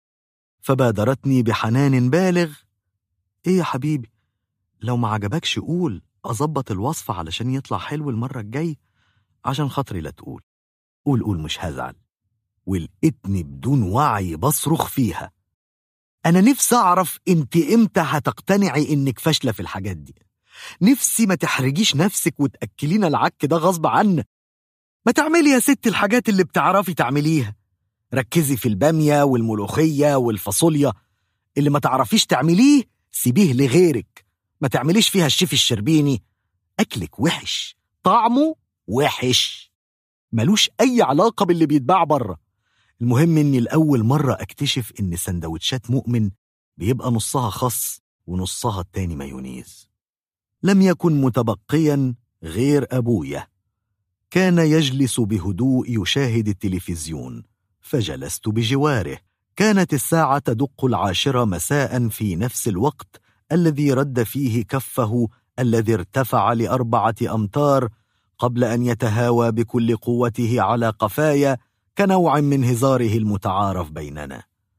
فبادرتني بحنان بالغ: ايه يا حبيبي، لو ما عجبكش قول، أظبط الوصفة علشان يطلع حلو المرة الجاي. عشان خاطري لا تقول. قول مش هزعل. ولقيتني بدون وعي بصرخ فيها: أنا نفسي أعرف أنت إمتى هتقتنعي إنك فاشلة في الحاجات دي. نفسي ما تحرجيش نفسك وتأكلينا العك ده غصب عنك. ما تعملي يا ست الحاجات اللي بتعرفي تعمليها. ركزي في البامية والملوخية والفاصوليا. اللي ما تعرفيش تعمليه سيبيه لغيرك. ما تعمليش فيها الشيف الشربيني. أكلك وحش، طعمه وحش، ملوش أي علاقة باللي بيتباع بره. المهم إني الأول مرة أكتشف إن سندوتشات مؤمن بيبقى نصها خس ونصها التاني مايونيز. لم يكن متبقيا غير أبويا. كان يجلس بهدوء يشاهد التلفزيون، فجلست بجواره. كانت الساعة تدق 10 مساء في نفس الوقت الذي رد فيه كفه الذي ارتفع ل4 أمتار قبل أن يتهاوى بكل قوته على قفايا كنوع من هزاره المتعارف بيننا،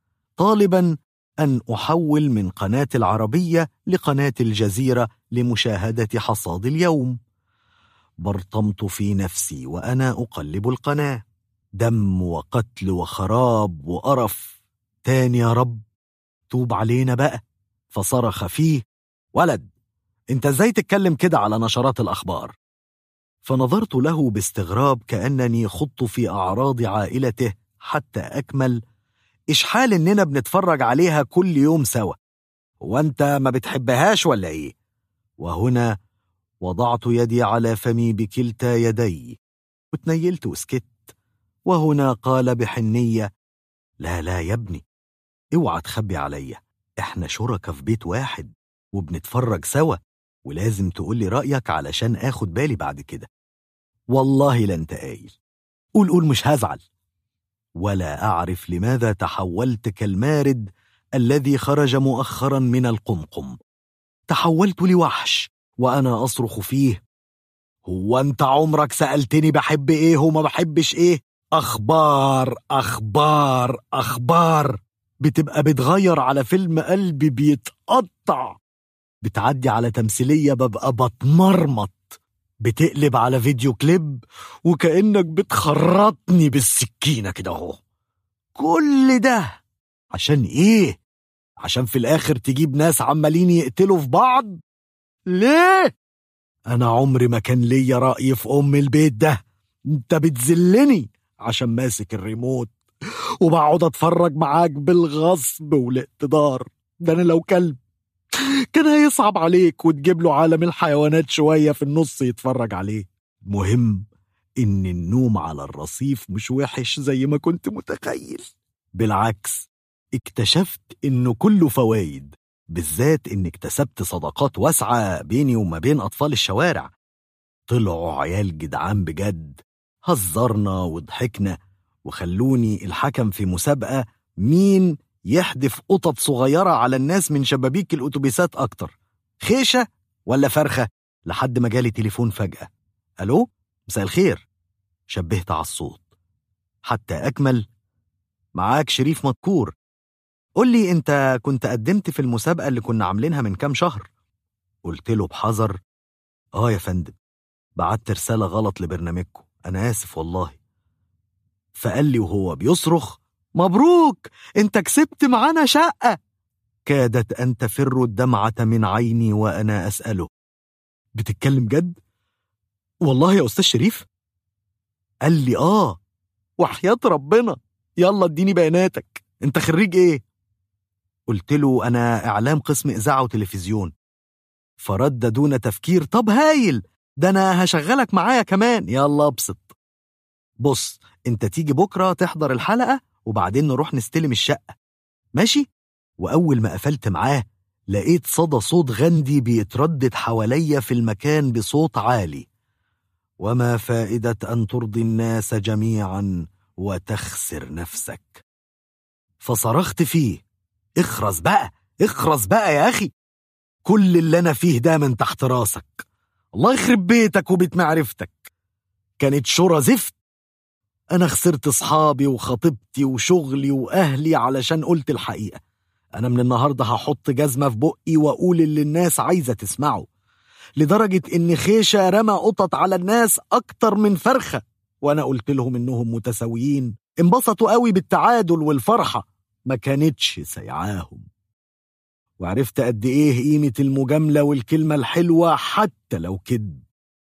طالبا أن أحول من قناة العربية لقناة الجزيرة لمشاهدة حصاد اليوم. برطمت في نفسي وأنا أقلب القناة. دم وقتل وخراب وقرف. تاني يا رب، توب علينا بقى. فصرخ فيه: ولد، انت ازاي تتكلم كده على نشرات الأخبار؟ فنظرت له باستغراب كأنني خضت في أعراض عائلته حتى أكمل: إيش حال إننا بنتفرج عليها كل يوم سوا؟ وأنت ما بتحبهاش ولا إيه؟ وهنا وضعت يدي على فمي بكلتا يدي وتنيلت وسكت. وهنا قال بحنية: لا يا ابني، اوعى تخبي عليا، احنا شركة في بيت واحد وبنتفرج سوا، ولازم تقولي رأيك علشان اخد بالي بعد كده. والله لن تقايل. قول مش هزعل. ولا أعرف لماذا تحولت كالمارد الذي خرج مؤخرا من القمقم. تحولت لوحش وأنا أصرخ فيه: هو أنت عمرك سألتني بحب إيه وما بحبش إيه؟ أخبار أخبار أخبار، بتبقى بتغير على فيلم قلبي بيتقطع، بتعدي على تمثيلية ببقى بتمرمط، بتقلب على فيديو كليب وكأنك بتخرطني بالسكينة كده اهو. كل ده عشان إيه؟ عشان في الآخر تجيب ناس عمالين يقتلوا في بعض؟ ليه؟ أنا عمري ما كان ليا رأي في البيت ده. أنت بتذلني عشان ماسك الريموت وبقعد أتفرج معاك بالغصب والاقتدار. ده أنا لو كلب كان هيصعب عليك وتجيب له عالم الحيوانات شوية في النص يتفرج عليه. مهم إن النوم على الرصيف مش وحش زي ما كنت متخيل. بالعكس، اكتشفت إنه كله فوايد، بالذات إن اكتسبت صداقات واسعة بيني وما بين أطفال الشوارع. طلعوا عيال جدعان بجد، هزرنا وضحكنا وخلوني الحكم في مسابقة مين يحدف قطط صغيرة على الناس من شبابيك الأتوبيسات أكتر، خيشة ولا فرخة. لحد ما جالي تليفون فجأة: ألو، مساء الخير، شبهت على الصوت. حتى أكمل: معاك شريف مدكور، قول لي أنت كنت قدمت في المسابقة اللي كنا عاملينها من كام شهر؟ قلت له بحذر: يا فندم، بعت رسالة غلط لبرنامجكم، أنا آسف والله. فقال لي وهو بيصرخ: مبروك، أنت كسبت معانا شقة. كادت أن تفر الدمعة من عيني وأنا أسأله: بتتكلم جد؟ والله يا أستاذ شريف؟ قال لي وحياة ربنا، يلا اديني بياناتك، أنت خريج إيه؟ قلت له أنا إعلام قسم إذاعة وتلفزيون. فرد دون تفكير: طب هايل، ده أنا هشغلك معايا كمان، يلا ابسط. بص، أنت تيجي بكرة تحضر الحلقة وبعدين نروح نستلم الشقة، ماشي؟ وأول ما قفلت معاه لقيت صدى صوت غندي بيتردد حواليا في المكان بصوت عالي: وما فائدة أن ترضي الناس جميعا وتخسر نفسك. فصرخت فيه: اخرس بقى، اخرس بقى يا أخي، كل اللي أنا فيه ده من تحت راسك، الله يخرب بيتك وبيت معرفتك. كانت شورى زفت، أنا خسرت صحابي وخطيبتي وشغلي وأهلي علشان قلت الحقيقة. أنا من النهاردة هحط جزمة في بقي وأقول اللي الناس عايزة تسمعه، لدرجة إن خيشة رمى قطط على الناس أكتر من فرخة، وأنا قلت لهم إنهم متساويين، انبسطوا قوي بالتعادل والفرحة، ما كانتش سيعاهم. وعرفت قد إيه قيمة المجاملة والكلمة الحلوة حتى لو كدب.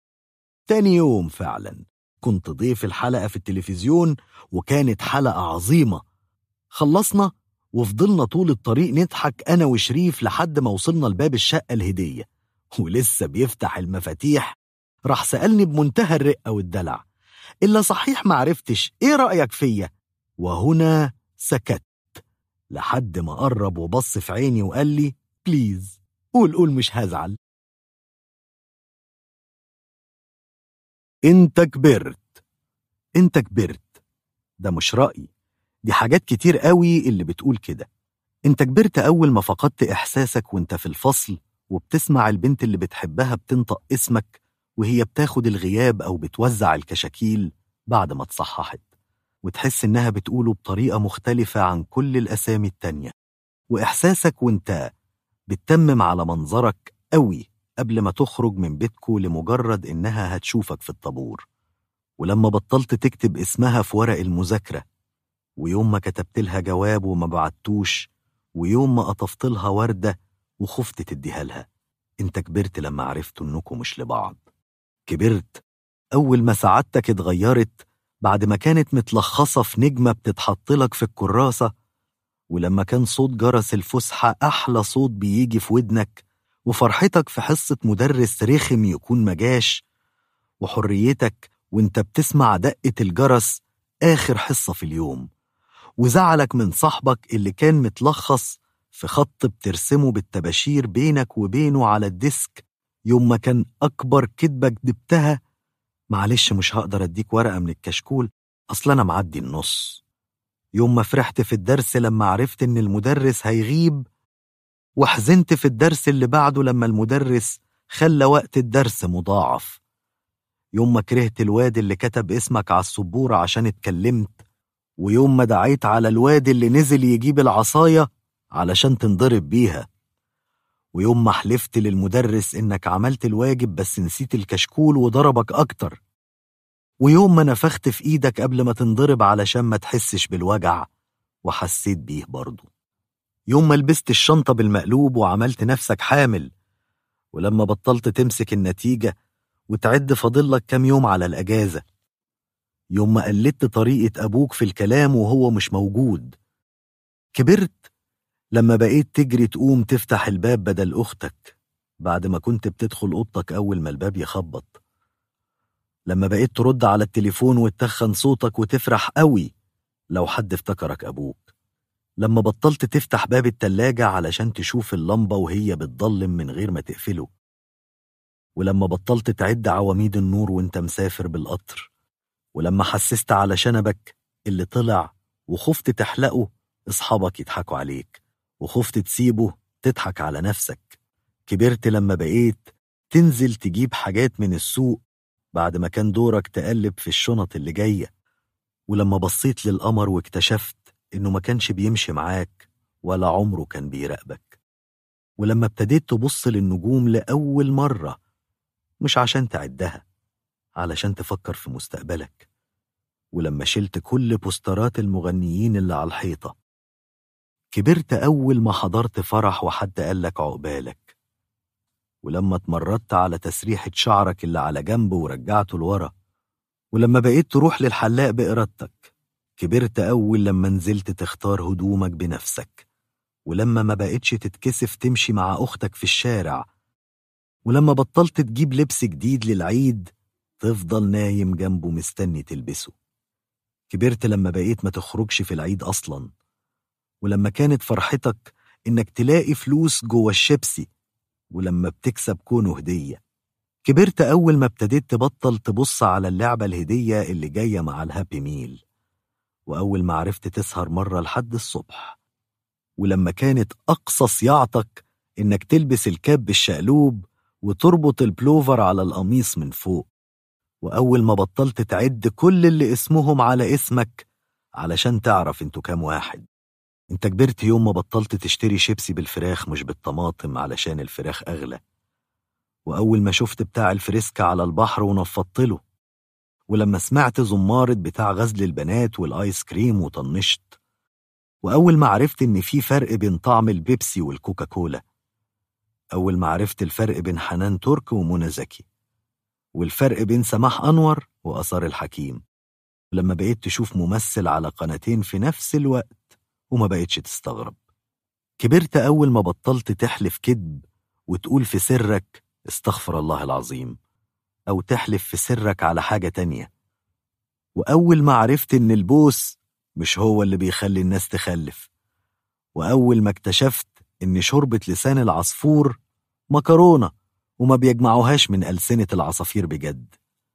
تاني يوم فعلا كنت ضيف الحلقة في التلفزيون، وكانت حلقة عظيمة. خلصنا وفضلنا طول الطريق نضحك أنا وشريف لحد ما وصلنا لباب الشقة الهدية، ولسه بيفتح المفاتيح راح سألني بمنتهى الرقة والدلع: إلا صحيح معرفتش إيه رأيك فيا؟ وهنا سكت لحد ما قرب وبص في عيني وقال لي: بليز قول مش هزعل. انت كبرت، انت كبرت، ده مش رأيي، دي حاجات كتير قوي اللي بتقول كده. انت كبرت أول ما فقدت إحساسك وانت في الفصل وبتسمع البنت اللي بتحبها بتنطق اسمك وهي بتاخد الغياب أو بتوزع الكشاكيل بعد ما تصححت، وتحس إنها بتقوله بطريقة مختلفة عن كل الأسامي التانية. وإحساسك وانت بتتمم على منظرك قوي قبل ما تخرج من بيتكو لمجرد إنها هتشوفك في الطابور. ولما بطلت تكتب اسمها في ورق المذاكرة، ويوم ما كتبت لها جواب وما بعتوش، ويوم ما قطفت لها وردة وخفت تديها لها. انت كبرت لما عرفتوا انكم مش لبعض. كبرت أول ما سعادتك اتغيرت بعد ما كانت متلخصة في نجمة بتتحطلك في الكراسة، ولما كان صوت جرس الفسحة أحلى صوت بيجي في ودنك، وفرحتك في حصة مدرس رخم يكون مجاش، وحريتك وانت بتسمع دقة الجرس آخر حصة في اليوم، وزعلك من صاحبك اللي كان متلخص في خط بترسمه بالتباشير بينك وبينه على الديسك يوم ما كان أكبر كدبة كدبتها: معلش مش هقدر أديك ورقة من الكشكول، أصل أنا معدي النص. يوم ما فرحت في الدرس لما عرفت إن المدرس هيغيب، وحزنت في الدرس اللي بعده لما المدرس خلى وقت الدرس مضاعف. يوم ما كرهت الواد اللي كتب اسمك على السبورة عشان اتكلمت، ويوم ما دعيت على الواد اللي نزل يجيب العصاية علشان تنضرب بيها، ويوم ما حلفت للمدرس إنك عملت الواجب بس نسيت الكشكول وضربك أكتر، ويوم ما نفخت في إيدك قبل ما تنضرب علشان ما تحسش بالوجع وحسيت بيه برضه، يوم ما لبست الشنطة بالمقلوب وعملت نفسك حامل، ولما بطلت تمسك النتيجة وتعد فاضلك كام يوم على الأجازة، يوم ما قلدت طريقة أبوك في الكلام وهو مش موجود. كبرت لما بقيت تجري تقوم تفتح الباب بدل أختك بعد ما كنت بتدخل أوضتك أول ما الباب يخبط، لما بقيت ترد على التليفون وتتخن صوتك وتفرح قوي لو حد افتكرك أبوك، لما بطلت تفتح باب التلاجة علشان تشوف اللمبة وهي بتضلم من غير ما تقفله، ولما بطلت تعد عواميد النور وانت مسافر بالقطر، ولما حسست على شنبك اللي طلع وخفت تحلقه اصحابك يضحكوا عليك، وخفت تسيبه تضحك على نفسك. كبرت لما بقيت تنزل تجيب حاجات من السوق بعد ما كان دورك تقلب في الشنط اللي جاية، ولما بصيت للقمر واكتشفت إنه ما كانش بيمشي معاك ولا عمره كان بيراقبك، ولما ابتديت تبص للنجوم لأول مرة، مش عشان تعدها، علشان تفكر في مستقبلك، ولما شلت كل بوسترات المغنيين اللي على الحيطة. كبرت أول ما حضرت فرح وحد قالك عقبالك، ولما اتمردت على تسريحة شعرك اللي على جنب ورجعته لورا، ولما بقيت تروح للحلاق بإرادتك. كبرت أول لما نزلت تختار هدومك بنفسك، ولما ما بقيتش تتكسف تمشي مع أختك في الشارع، ولما بطلت تجيب لبس جديد للعيد تفضل نايم جنبه مستني تلبسه. كبرت لما بقيت ما تخرجش في العيد أصلا، ولما كانت فرحتك إنك تلاقي فلوس جوه الشيبسي، ولما بتكسب كونه هدية. كبرت أول ما ابتديت تبطل تبص على اللعبة الهدية اللي جاية مع الهابي ميل، وأول ما عرفت تسهر مرة لحد الصبح، ولما كانت أقصى صياعتك إنك تلبس الكاب بالشقلوب وتربط البلوفر على القميص من فوق، وأول ما بطلت تعد كل اللي اسمهم على اسمك علشان تعرف انتوا كام واحد. انت كبرت يوم ما بطلت تشتري شيبسي بالفراخ مش بالطماطم علشان الفراخ أغلى، وأول ما شفت بتاع الفريسكا على البحر ونفضت له، ولما سمعت زمارة بتاع غزل البنات والآيس كريم وطنشت، وأول ما عرفت إن في فرق بين طعم البيبسي والكوكاكولا، أول ما عرفت الفرق بين حنان ترك ومنى زكي، والفرق بين سماح أنور وآثار الحكيم، لما بقيت تشوف ممثل على قناتين في نفس الوقت وما بقيتش تستغرب. كبرت أول ما بطلت تحلف كذب وتقول في سرك استغفر الله العظيم، أو تحلف في سرك على حاجة تانية، وأول ما عرفت إن البوس مش هو اللي بيخلي الناس تخلف، وأول ما اكتشفت إن شوربة لسان العصفور مكرونة وما بيجمعوهاش من ألسنة العصافير بجد،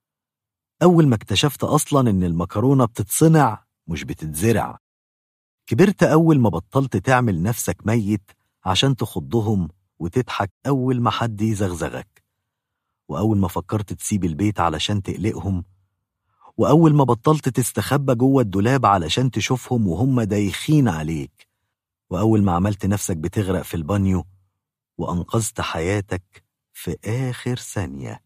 أول ما اكتشفت أصلا إن المكرونة بتتصنع مش بتتزرع. كبرت أول ما بطلت تعمل نفسك ميت عشان تخضهم وتضحك أول ما حد يزغزغك، وأول ما فكرت تسيب البيت علشان تقلقهم، وأول ما بطلت تستخبى جوه الدولاب علشان تشوفهم وهم دايخين عليك، وأول ما عملت نفسك بتغرق في البانيو وأنقذت حياتك في آخر ثانية.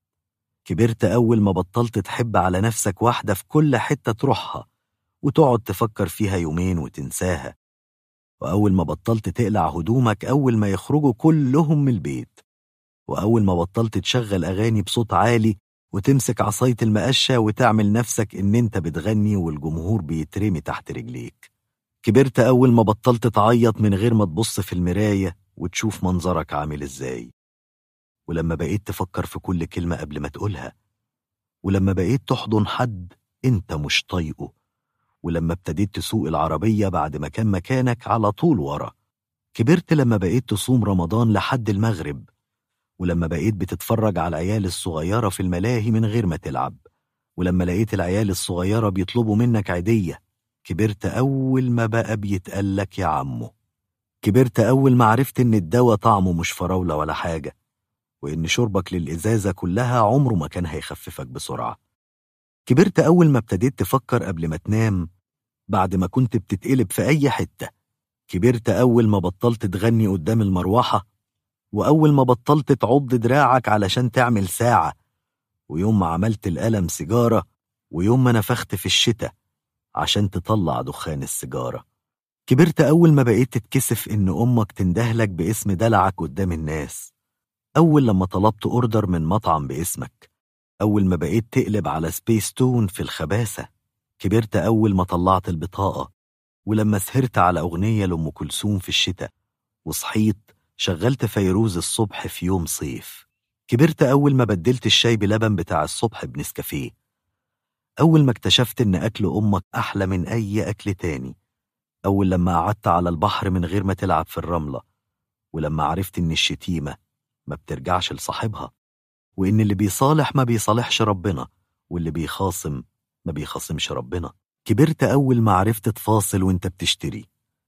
كبرت أول ما بطلت تحب على نفسك واحدة في كل حتة تروحها وتقعد تفكر فيها يومين وتنساها، وأول ما بطلت تقلع هدومك أول ما يخرجوا كلهم من البيت، وأول ما بطلت تشغل أغاني بصوت عالي وتمسك عصاية المقشة وتعمل نفسك إن أنت بتغني والجمهور بيترمي تحت رجليك. كبرت أول ما بطلت تعيط من غير ما تبص في المراية وتشوف منظرك عامل إزاي، ولما بقيت تفكر في كل كلمة قبل ما تقولها، ولما بقيت تحضن حد أنت مش طايقه، ولما ابتديت تسوق العربية بعد ما كان مكانك على طول ورا. كبرت لما بقيت تصوم رمضان لحد المغرب، ولما بقيت بتتفرج على العيال الصغيرة في الملاهي من غير ما تلعب، ولما لقيت العيال الصغيرة بيطلبوا منك عيدية. كبرت أول ما بقى بيتقالك يا عمو. كبرت أول ما عرفت إن الدواء طعمه مش فراولة ولا حاجة، وإن شربك للإزازة كلها عمره ما كان هيخففك بسرعة. كبرت أول ما ابتديت تفكر قبل ما تنام بعد ما كنت بتتقلب في أي حتة. كبرت أول ما بطلت تغني قدام المروحة، وأول ما بطلت تعض دراعك علشان تعمل ساعة، ويوم ما عملت القلم سيجارة، ويوم ما نفخت في الشتاء عشان تطلع دخان السيجارة. كبرت أول ما بقيت تتكسف إن أمك تندهلك باسم دلعك قدام الناس، أول لما طلبت أوردر من مطعم باسمك، أول ما بقيت تقلب على سبيس تون في الخباثة. كبرت أول ما طلعت البطاقة، ولما سهرت على أغنية لأم كلثوم في الشتاء، وصحيت شغلت فيروز الصبح في يوم صيف. كبرت أول ما بدلت الشاي بلبن بتاع الصبح بنسكافيه، أول ما اكتشفت إن أكل أمك أحلى من أي أكل تاني، أول لما قعدت على البحر من غير ما تلعب في الرملة، ولما عرفت إن الشتيمة ما بترجعش لصاحبها، وإن اللي بيصالح ما بيصالحش ربنا، واللي بيخاصم ما بيخاصمش ربنا. كبرت أول ما عرفت تفاصل وإنت بتشتري،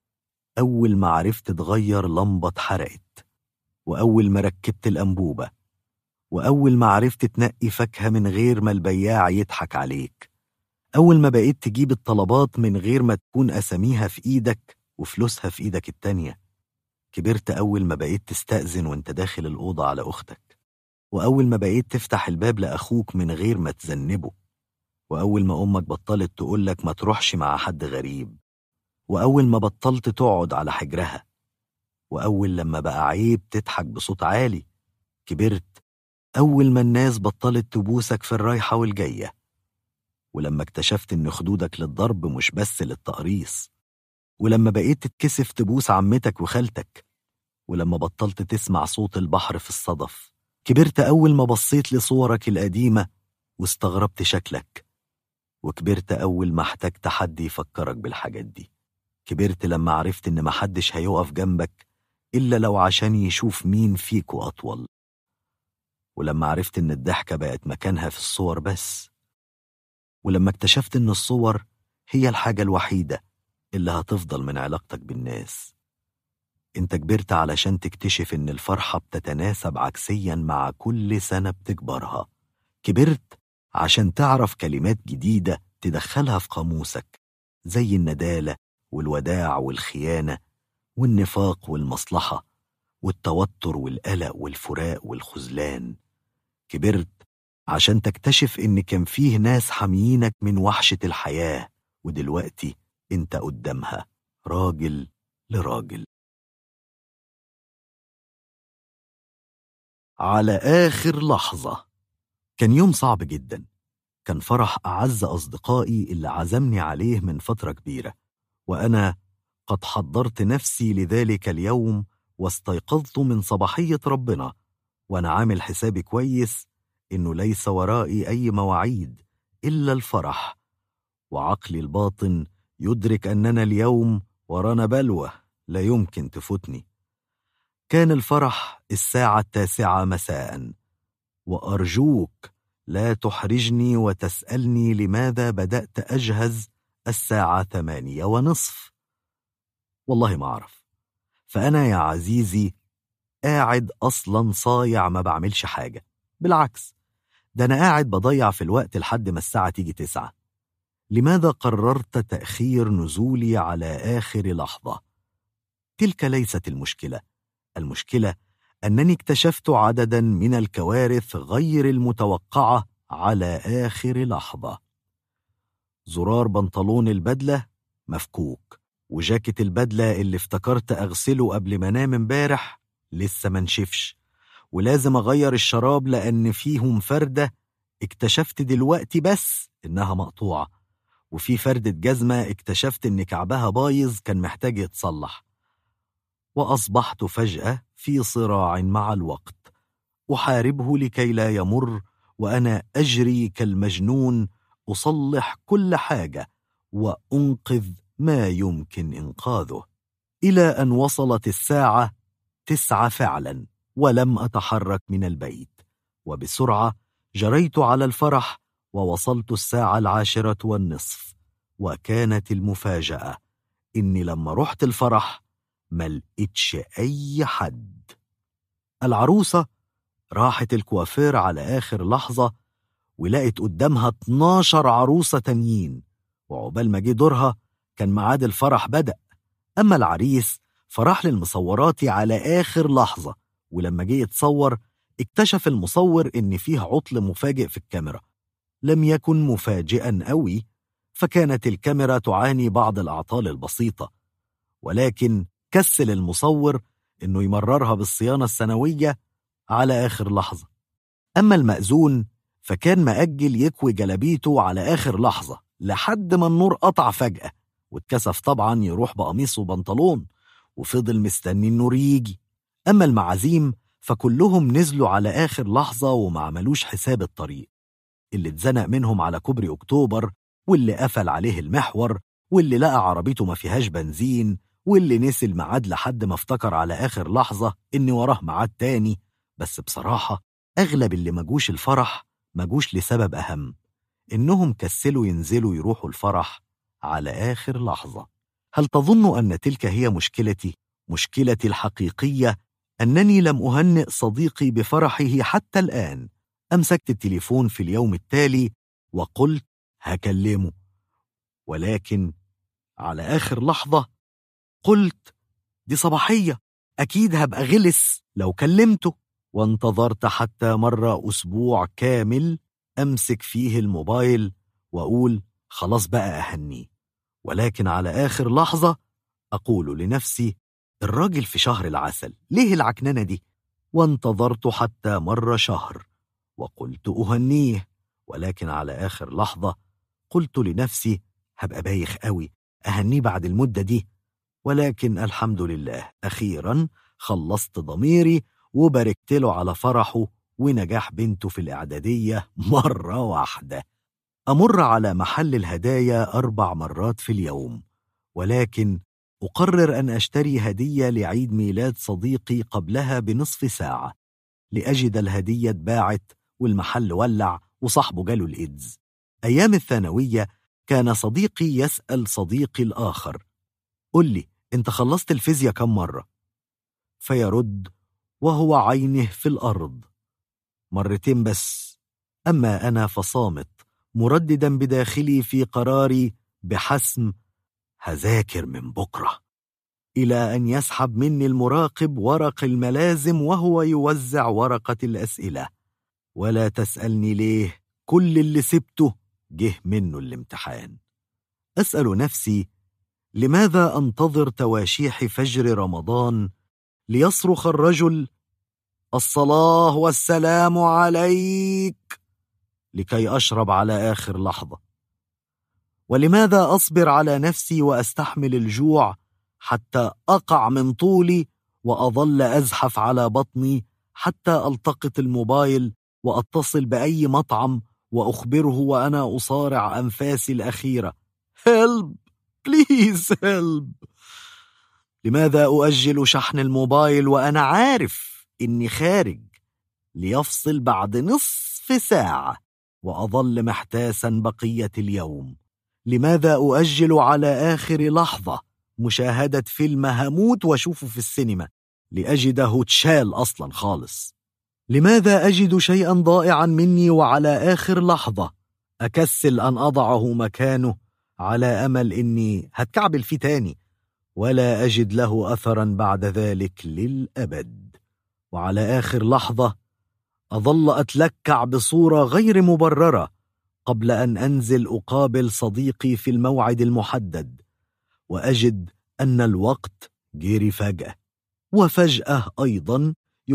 أول ما عرفت تغير لمبة اتحرقت، وأول ما ركبت الأنبوبة، وأول ما عرفت تنقي فاكهة من غير ما البياع يضحك عليك، أول ما بقيت تجيب الطلبات من غير ما تكون أساميها في إيدك وفلوسها في إيدك التانية. كبرت أول ما بقيت تستأذن وانت داخل الأوضة على أختك، وأول ما بقيت تفتح الباب لأخوك من غير ما تذنبه، وأول ما أمك بطلت تقولك ما تروحش مع حد غريب، وأول ما بطلت تقعد على حجرها، وأول لما بقى عيب تضحك بصوت عالي. كبرت أول ما الناس بطلت تبوسك في الرايحة والجاية، ولما اكتشفت إن خدودك للضرب مش بس للتقريص، ولما بقيت تتكسف تبوس عمتك وخالتك، ولما بطلت تسمع صوت البحر في الصدف. كبرت أول ما بصيت لصورك القديمة واستغربت شكلك، وكبرت أول ما احتجت حد يفكرك بالحاجات دي. كبرت لما عرفت إن محدش هيقف جنبك إلا لو عشان يشوف مين فيكو أطول، ولما عرفت إن الضحكة بقت مكانها في الصور بس، ولما اكتشفت إن الصور هي الحاجة الوحيدة اللي هتفضل من علاقتك بالناس. انت كبرت علشان تكتشف إن الفرحة بتتناسب عكسيا مع كل سنة بتكبرها. كبرت عشان تعرف كلمات جديدة تدخلها في قاموسك، زي الندالة والوداع والخيانة والنفاق والمصلحة والتوتر والقلق والفراق والخذلان. كبرت عشان تكتشف إن كان فيه ناس حاميينك من وحشة الحياة، ودلوقتي انت قدامها راجل لراجل. على آخر لحظة. كان يوم صعب جدا، كان فرح أعز أصدقائي اللي عزمني عليه من فترة كبيرة، وأنا قد حضرت نفسي لذلك اليوم، واستيقظت من صباحية ربنا وأنا عامل حسابي كويس إنه ليس ورائي أي مواعيد إلا الفرح، وعقلي الباطن يدرك أننا اليوم ورانا بلوى لا يمكن تفوتني. كان الفرح 9:09 مساء، وأرجوك لا تحرجني وتسألني لماذا بدأت أجهز 8:30. والله ما أعرف، فأنا يا عزيزي قاعد أصلا صايع ما بعملش حاجة، بالعكس ده أنا قاعد بضيع في الوقت لحد ما الساعة تيجي 9. لماذا قررت تأخير نزولي على آخر لحظة؟ تلك ليست المشكلة. المشكلة أنني اكتشفت عددا من الكوارث غير المتوقعة على آخر لحظة. زرار بنطلون البدلة مفكوك، وجاكيت البدلة اللي افتكرت أغسله قبل ما انام امبارح لسه منشفش، ولازم أغير الشراب لأن فيهم فردة اكتشفت دلوقتي بس إنها مقطوعة، وفي فردة جزمة اكتشفت إن كعبها بايظ كان محتاج يتصلح. وأصبحت فجأة في صراع مع الوقت أحاربه لكي لا يمر، وأنا أجري كالمجنون أصلح كل حاجة وأنقذ ما يمكن إنقاذه، إلى أن وصلت الساعة 9 فعلا ولم أتحرك من البيت، وبسرعة جريت على الفرح ووصلت الساعة 10:20. وكانت المفاجأة إني لما رحت الفرح ما لقيتش أي حد. العروسة راحت الكوافير على آخر لحظة ولقت قدامها 12 عروسة تانيين، وعقبال ما جه دورها كان ميعاد الفرح بدأ. أما العريس فراح للمصورات على آخر لحظة، ولما جه يتصور اكتشف المصور إن فيه عطل مفاجئ في الكاميرا. لم يكن مفاجئا قوي، فكانت الكاميرا تعاني بعض الأعطال البسيطة، ولكن كسل المصور إنه يمررها بالصيانة السنوية على آخر لحظة. أما المأذون فكان مأجل يكوي جلابيته على آخر لحظة لحد ما النور قطع فجأة، واتكسف طبعا يروح بقميص وبنطلون، وفضل مستني النور يجي. أما المعازيم فكلهم نزلوا على آخر لحظة وما عملوش حساب الطريق، اللي اتزنق منهم على كوبري أكتوبر، واللي قفل عليه المحور، واللي لقى عربيته ما فيهاش بنزين، واللي نسي الميعاد لحد ما افتكر على آخر لحظة إن وراه ميعاد تاني. بس بصراحة أغلب اللي مجوش الفرح مجوش لسبب أهم، إنهم كسلوا ينزلوا يروحوا الفرح على آخر لحظة. هل تظن أن تلك هي مشكلتي الحقيقية أنني لم أهنئ صديقي بفرحه حتى الآن. أمسكت التليفون في اليوم التالي وقلت هكلمه، ولكن على آخر لحظة قلت دي صباحية، أكيد هبقى غلس لو كلمته. وانتظرت حتى مر أسبوع كامل أمسك فيه الموبايل وأقول خلاص بقى أهنيه، ولكن على آخر لحظة أقول لنفسي الراجل في شهر العسل، ليه العكننة دي؟ وانتظرت حتى مر شهر وقلت أهنيه، ولكن على آخر لحظة قلت لنفسي هبقى بايخ قوي أهنيه بعد المدة دي. ولكن الحمد لله أخيرا خلصت ضميري وباركت له على فرحه ونجاح بنته في الإعدادية مرة واحدة. أمر على محل الهدايا 4 مرات في اليوم، ولكن أقرر أن أشتري هدية لعيد ميلاد صديقي قبلها بنصف ساعة، لأجد الهدية اتباعت والمحل ولع وصاحبه جاله الإيدز. أيام الثانوية كان صديقي يسأل صديقي الآخر قل لي أنت خلصت الفيزياء كم مرة؟ فيرد وهو عينه في الأرض 2 بس. أما أنا فصامت مرددا بداخلي في قراري بحسم هذاكر من بكرة، إلى أن يسحب مني المراقب ورق الملازم وهو يوزع ورقة الأسئلة. ولا تسألني ليه، كل اللي سبته جه منه الامتحان. أسأل نفسي لماذا أنتظر تواشيح فجر رمضان ليصرخ الرجل الصلاة والسلام عليك لكي أشرب على آخر لحظة؟ ولماذا أصبر على نفسي وأستحمل الجوع حتى أقع من طولي وأظل أزحف على بطني حتى ألتقط الموبايل وأتصل بأي مطعم وأخبره وأنا أصارع أنفاسي الأخيرة Help please help. لماذا أؤجل شحن الموبايل وأنا عارف إني خارج ليفصل بعد نصف ساعة وأظل محتاسا بقية اليوم؟ لماذا أؤجل على آخر لحظة مشاهدة فيلم هموت وأشوفه في السينما لأجده تشال أصلا خالص؟ لماذا أجد شيئا ضائعا مني وعلى آخر لحظة أكسل أن أضعه مكانه على أمل إني هتكعبل فيه تاني ولا أجد له أثرا بعد ذلك للأبد؟ وعلى آخر لحظة أظل أتلكع بصورة غير مبررة قبل أن أنزل أقابل صديقي في الموعد المحدد، وأجد أن الوقت جري فجأة. وفجأة أيضا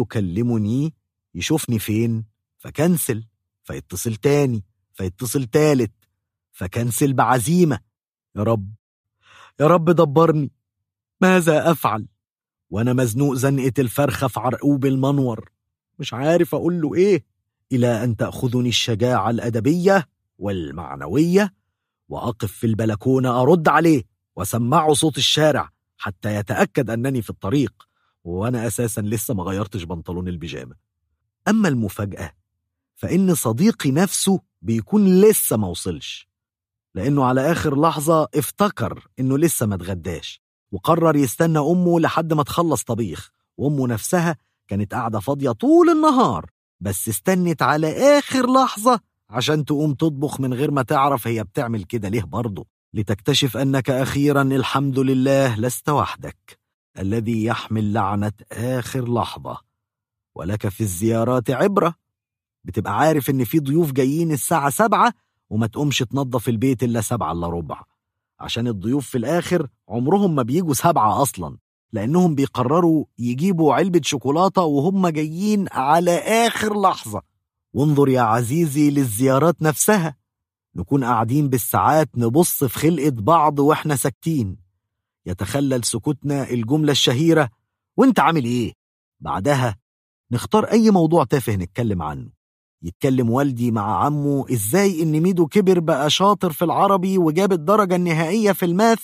يكلمني يشوفني فين فكنسل، فيتصل تاني، فيتصل تالت، فكنسل بعزيمة. يا رب يا رب دبرني، ماذا أفعل وأنا مزنوق زنقة الفرخة في عرقوب المنور، مش عارف أقول له إيه، إلى أن تأخذني الشجاعة الأدبية والمعنوية وأقف في البلكونة أرد عليه وسمعه صوت الشارع حتى يتأكد أنني في الطريق وأنا أساسا لسه ما غيرتش بنطلون البيجامة. أما المفاجأة فإن صديقي نفسه بيكون لسه ما وصلش، لأنه على آخر لحظة افتكر إنه لسه ما اتغداش وقرر يستنى أمه لحد ما تخلص طبيخ، وأمه نفسها كانت قاعدة فاضية طول النهار بس استنت على آخر لحظة عشان تقوم تطبخ من غير ما تعرف هي بتعمل كده ليه برضه، لتكتشف أنك أخيرا الحمد لله لست وحدك الذي يحمل لعنة آخر لحظة. ولك في الزيارات عبرة، بتبقى عارف إن في ضيوف جايين الساعة 7 وما تقومش تنظف البيت إلا 7:15، عشان الضيوف في الآخر عمرهم ما بيجوا 7 أصلا، لأنهم بيقرروا يجيبوا علبة شوكولاتة وهم جايين على آخر لحظة. وانظر يا عزيزي للزيارات نفسها، نكون قاعدين بالساعات نبص في خلقة بعض وإحنا ساكتين، يتخلل سكوتنا الجملة الشهيرة وانت عامل ايه؟ بعدها نختار أي موضوع تافه نتكلم عنه. يتكلم والدي مع عمه إزاي إن ميدو كبر بقى شاطر في العربي وجاب الدرجة النهائية في الماث،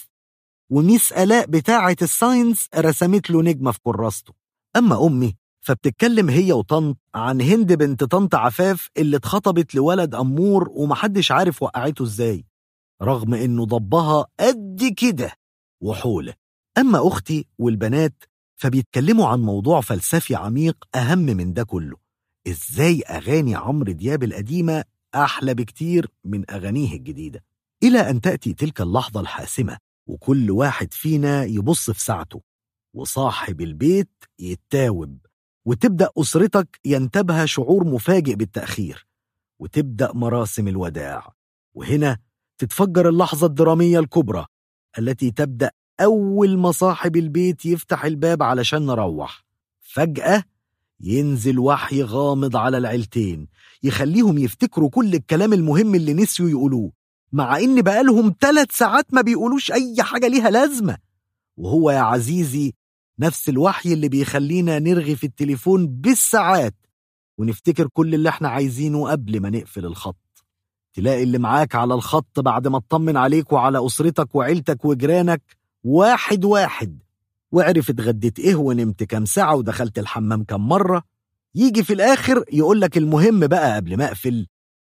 وميس آلاء بتاعة الساينس رسمت له نجمة في كراسته. أما أمي فبتتكلم هي وطنط عن هند بنت طنط عفاف اللي اتخطبت لولد أمور ومحدش عارف وقعته إزاي رغم إنه ضبها قد كده وحولة. أما أختي والبنات فبيتكلموا عن موضوع فلسفي عميق أهم من ده كله: إزاي أغاني عمرو دياب القديمة أحلى بكتير من أغانيه الجديدة. إلى أن تأتي تلك اللحظة الحاسمة وكل واحد فينا يبص في ساعته، وصاحب البيت يتاوب، وتبدأ أسرتك ينتابها شعور مفاجئ بالتأخير، وتبدأ مراسم الوداع. وهنا تتفجر اللحظة الدرامية الكبرى التي تبدأ أول ما صاحب البيت يفتح الباب علشان نروح. فجأة ينزل وحي غامض على العيلتين يخليهم يفتكروا كل الكلام المهم اللي نسيوا يقولوه، مع إن بقالهم 3 ساعات ما بيقولوش أي حاجة ليها لازمة. وهو يا عزيزي نفس الوحي اللي بيخلينا نرغي في التليفون بالساعات ونفتكر كل اللي احنا عايزينه قبل ما نقفل الخط. تلاقي اللي معاك على الخط بعد ما اطمن عليك وعلى أسرتك وعيلتك وجيرانك واحد واحد، وعرف اتغديت ايه ونمت كام ساعة ودخلت الحمام كام مرة، يجي في الآخر يقولك المهم بقى قبل ما أقفل.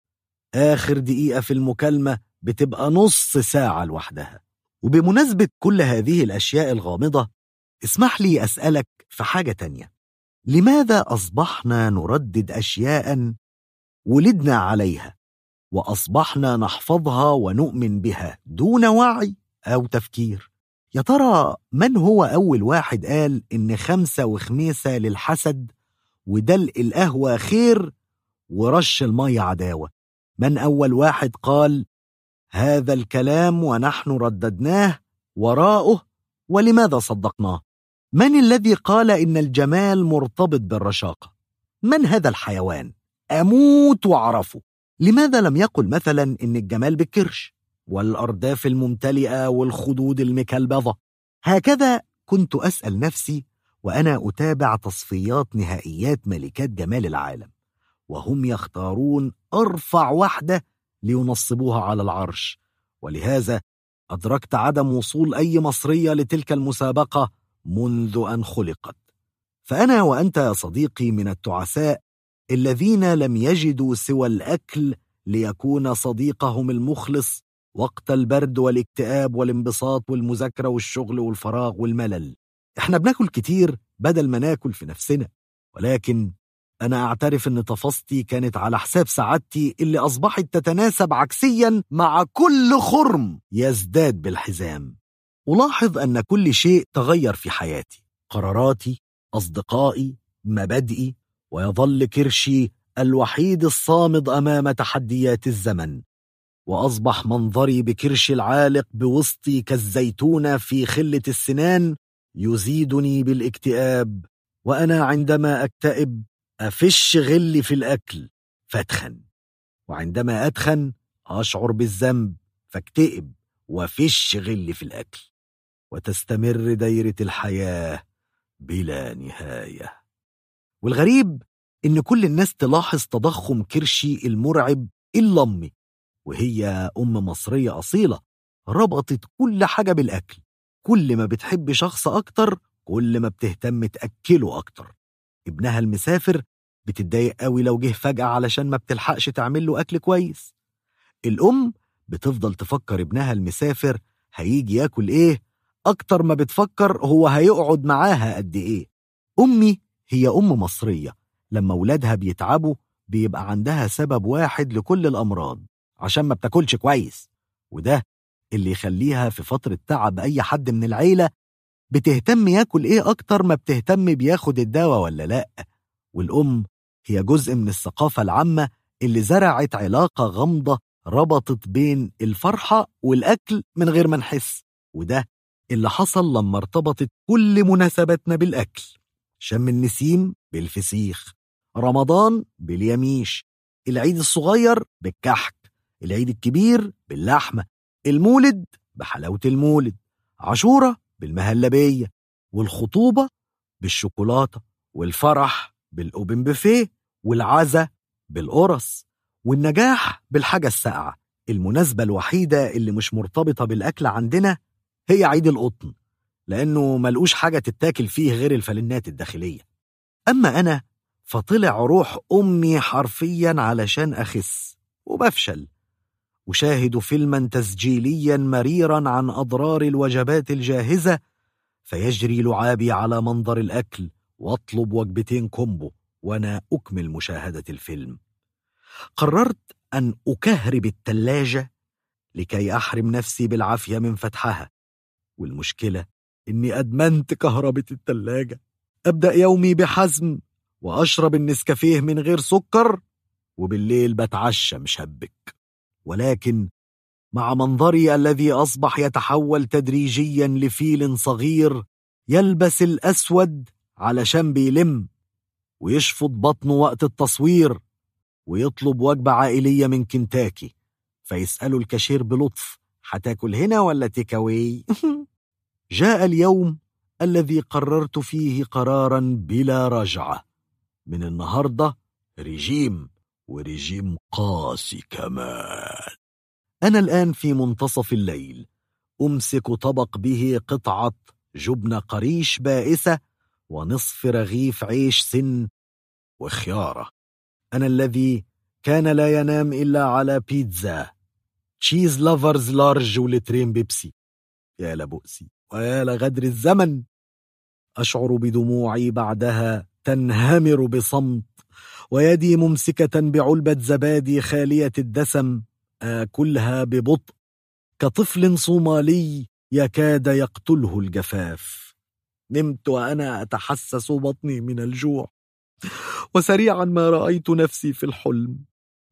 آخر دقيقة في المكالمة بتبقى نص ساعة لوحدها. وبمناسبة كل هذه الأشياء الغامضة، اسمح لي أسألك في حاجة تانية: لماذا أصبحنا نردد أشياء ولدنا عليها وأصبحنا نحفظها ونؤمن بها دون وعي أو تفكير؟ يا ترى من هو أول واحد قال إن 5 وخميسة للحسد ودلق القهوة خير ورش المية عداوة؟ من أول واحد قال هذا الكلام ونحن رددناه وراءه ولماذا صدقناه؟ من الذي قال إن الجمال مرتبط بالرشاقة؟ من هذا الحيوان؟ أموت وأعرفه. لماذا لم يقل مثلا إن الجمال بالكرش والأرداف الممتلئة والخدود المكلبظة؟ هكذا كنت أسأل نفسي وأنا أتابع تصفيات نهائيات ملكات جمال العالم، وهم يختارون أرفع واحدة لينصبوها على العرش. ولهذا أدركت عدم وصول أي مصرية لتلك المسابقة منذ أن خلقت. فأنا وأنت يا صديقي من التعساء الذين لم يجدوا سوى الأكل ليكون صديقهم المخلص وقت البرد والاكتئاب والانبساط والمذاكرة والشغل والفراغ والملل. احنا بناكل كتير بدل ما ناكل في نفسنا، ولكن أنا أعترف أن تفاصيلي كانت على حساب سعادتي اللي أصبحت تتناسب عكسيا مع كل خرم يزداد بالحزام. ألاحظ أن كل شيء تغير في حياتي: قراراتي، أصدقائي، مبادئي، ويظل كرشي الوحيد الصامد أمام تحديات الزمن. وأصبح منظري بكرشي العالق بوسطي كالزيتونة في خلة السنان يزيدني بالاكتئاب، وأنا عندما أكتئب أفش غلي في الأكل فأتخن، وعندما أتخن أشعر بالذنب فاكتئب وأفش غلي في الأكل، وتستمر دايرة الحياة بلا نهاية. والغريب إن كل الناس تلاحظ تضخم كرشي المرعب إلا أمي، وهي أم مصرية أصيلة ربطت كل حاجة بالأكل. كل ما بتحب شخص أكتر كل ما بتهتم تأكله أكتر. ابنها المسافر بتتضايق قوي لو جه فجأة علشان ما بتلحقش تعمل له أكل كويس. الأم بتفضل تفكر ابنها المسافر هيجي ياكل إيه أكتر ما بتفكر هو هيقعد معاها قد إيه. أمي هي أم مصرية لما ولادها بيتعبوا بيبقى عندها سبب واحد لكل الأمراض: عشان ما بتاكلش كويس. وده اللي يخليها في فترة تعب أي حد من العيلة بتهتم ياكل إيه أكتر ما بتهتم بياخد الدواء ولا لأ. والأم هي جزء من الثقافة العامة اللي زرعت علاقة غامضة ربطت بين الفرحة والأكل من غير ما نحس. وده اللي حصل لما ارتبطت كل مناسباتنا بالأكل: شم النسيم بالفسيخ، رمضان باليميش، العيد الصغير بالكحك، العيد الكبير باللحمة، المولد بحلاوة المولد، عاشورة بالمهلبية، والخطوبة بالشوكولاتة، والفرح بالأوبن بوفيه، والعزا بالقرص، والنجاح بالحاجة الساقعة. المناسبة الوحيدة اللي مش مرتبطة بالأكل عندنا هي عيد القطن، لأنه ملقوش حاجة تتاكل فيه غير الفلنات الداخلية. أما أنا فطلع روح أمي حرفيا علشان أخس وبفشل، وشاهد فيلما تسجيليا مريرا عن أضرار الوجبات الجاهزة فيجري لعابي على منظر الأكل واطلب وجبتين كومبو وأنا أكمل مشاهدة الفيلم. قررت أن أكهرب التلاجة لكي أحرم نفسي بالعافية من فتحها، والمشكلة إني أدمنت كهربة التلاجة. أبدأ يومي بحزم وأشرب النسكافيه من غير سكر، وبالليل بتعشى مشبك. ولكن مع منظري الذي أصبح يتحول تدريجيا لفيل صغير يلبس الأسود علشان بيلم ويشفط بطنه وقت التصوير ويطلب وجبة عائلية من كنتاكي، فيسأله الكاشير بلطف: هتاكل هنا ولا تيكاوي؟ جاء اليوم الذي قررت فيه قرارا بلا رجعة: من النهاردة رجيم، ورجيم قاسي كمان. أنا الآن في منتصف الليل، أمسك طبق به قطعة جبنة قريش بائسة ونصف رغيف عيش سن وخيارة. أنا الذي كان لا ينام إلا على بيتزا تشيز لافرز لارج ولترين بيبسي. يا لبؤسي ويا لغدر الزمن. أشعر بدموعي بعدها تنهمر بصمت، ويدي ممسكة بعلبة زبادي خالية الدسم آكلها ببطء كطفل صومالي يكاد يقتله الجفاف. نمت وأنا أتحسس بطني من الجوع، وسريعا ما رأيت نفسي في الحلم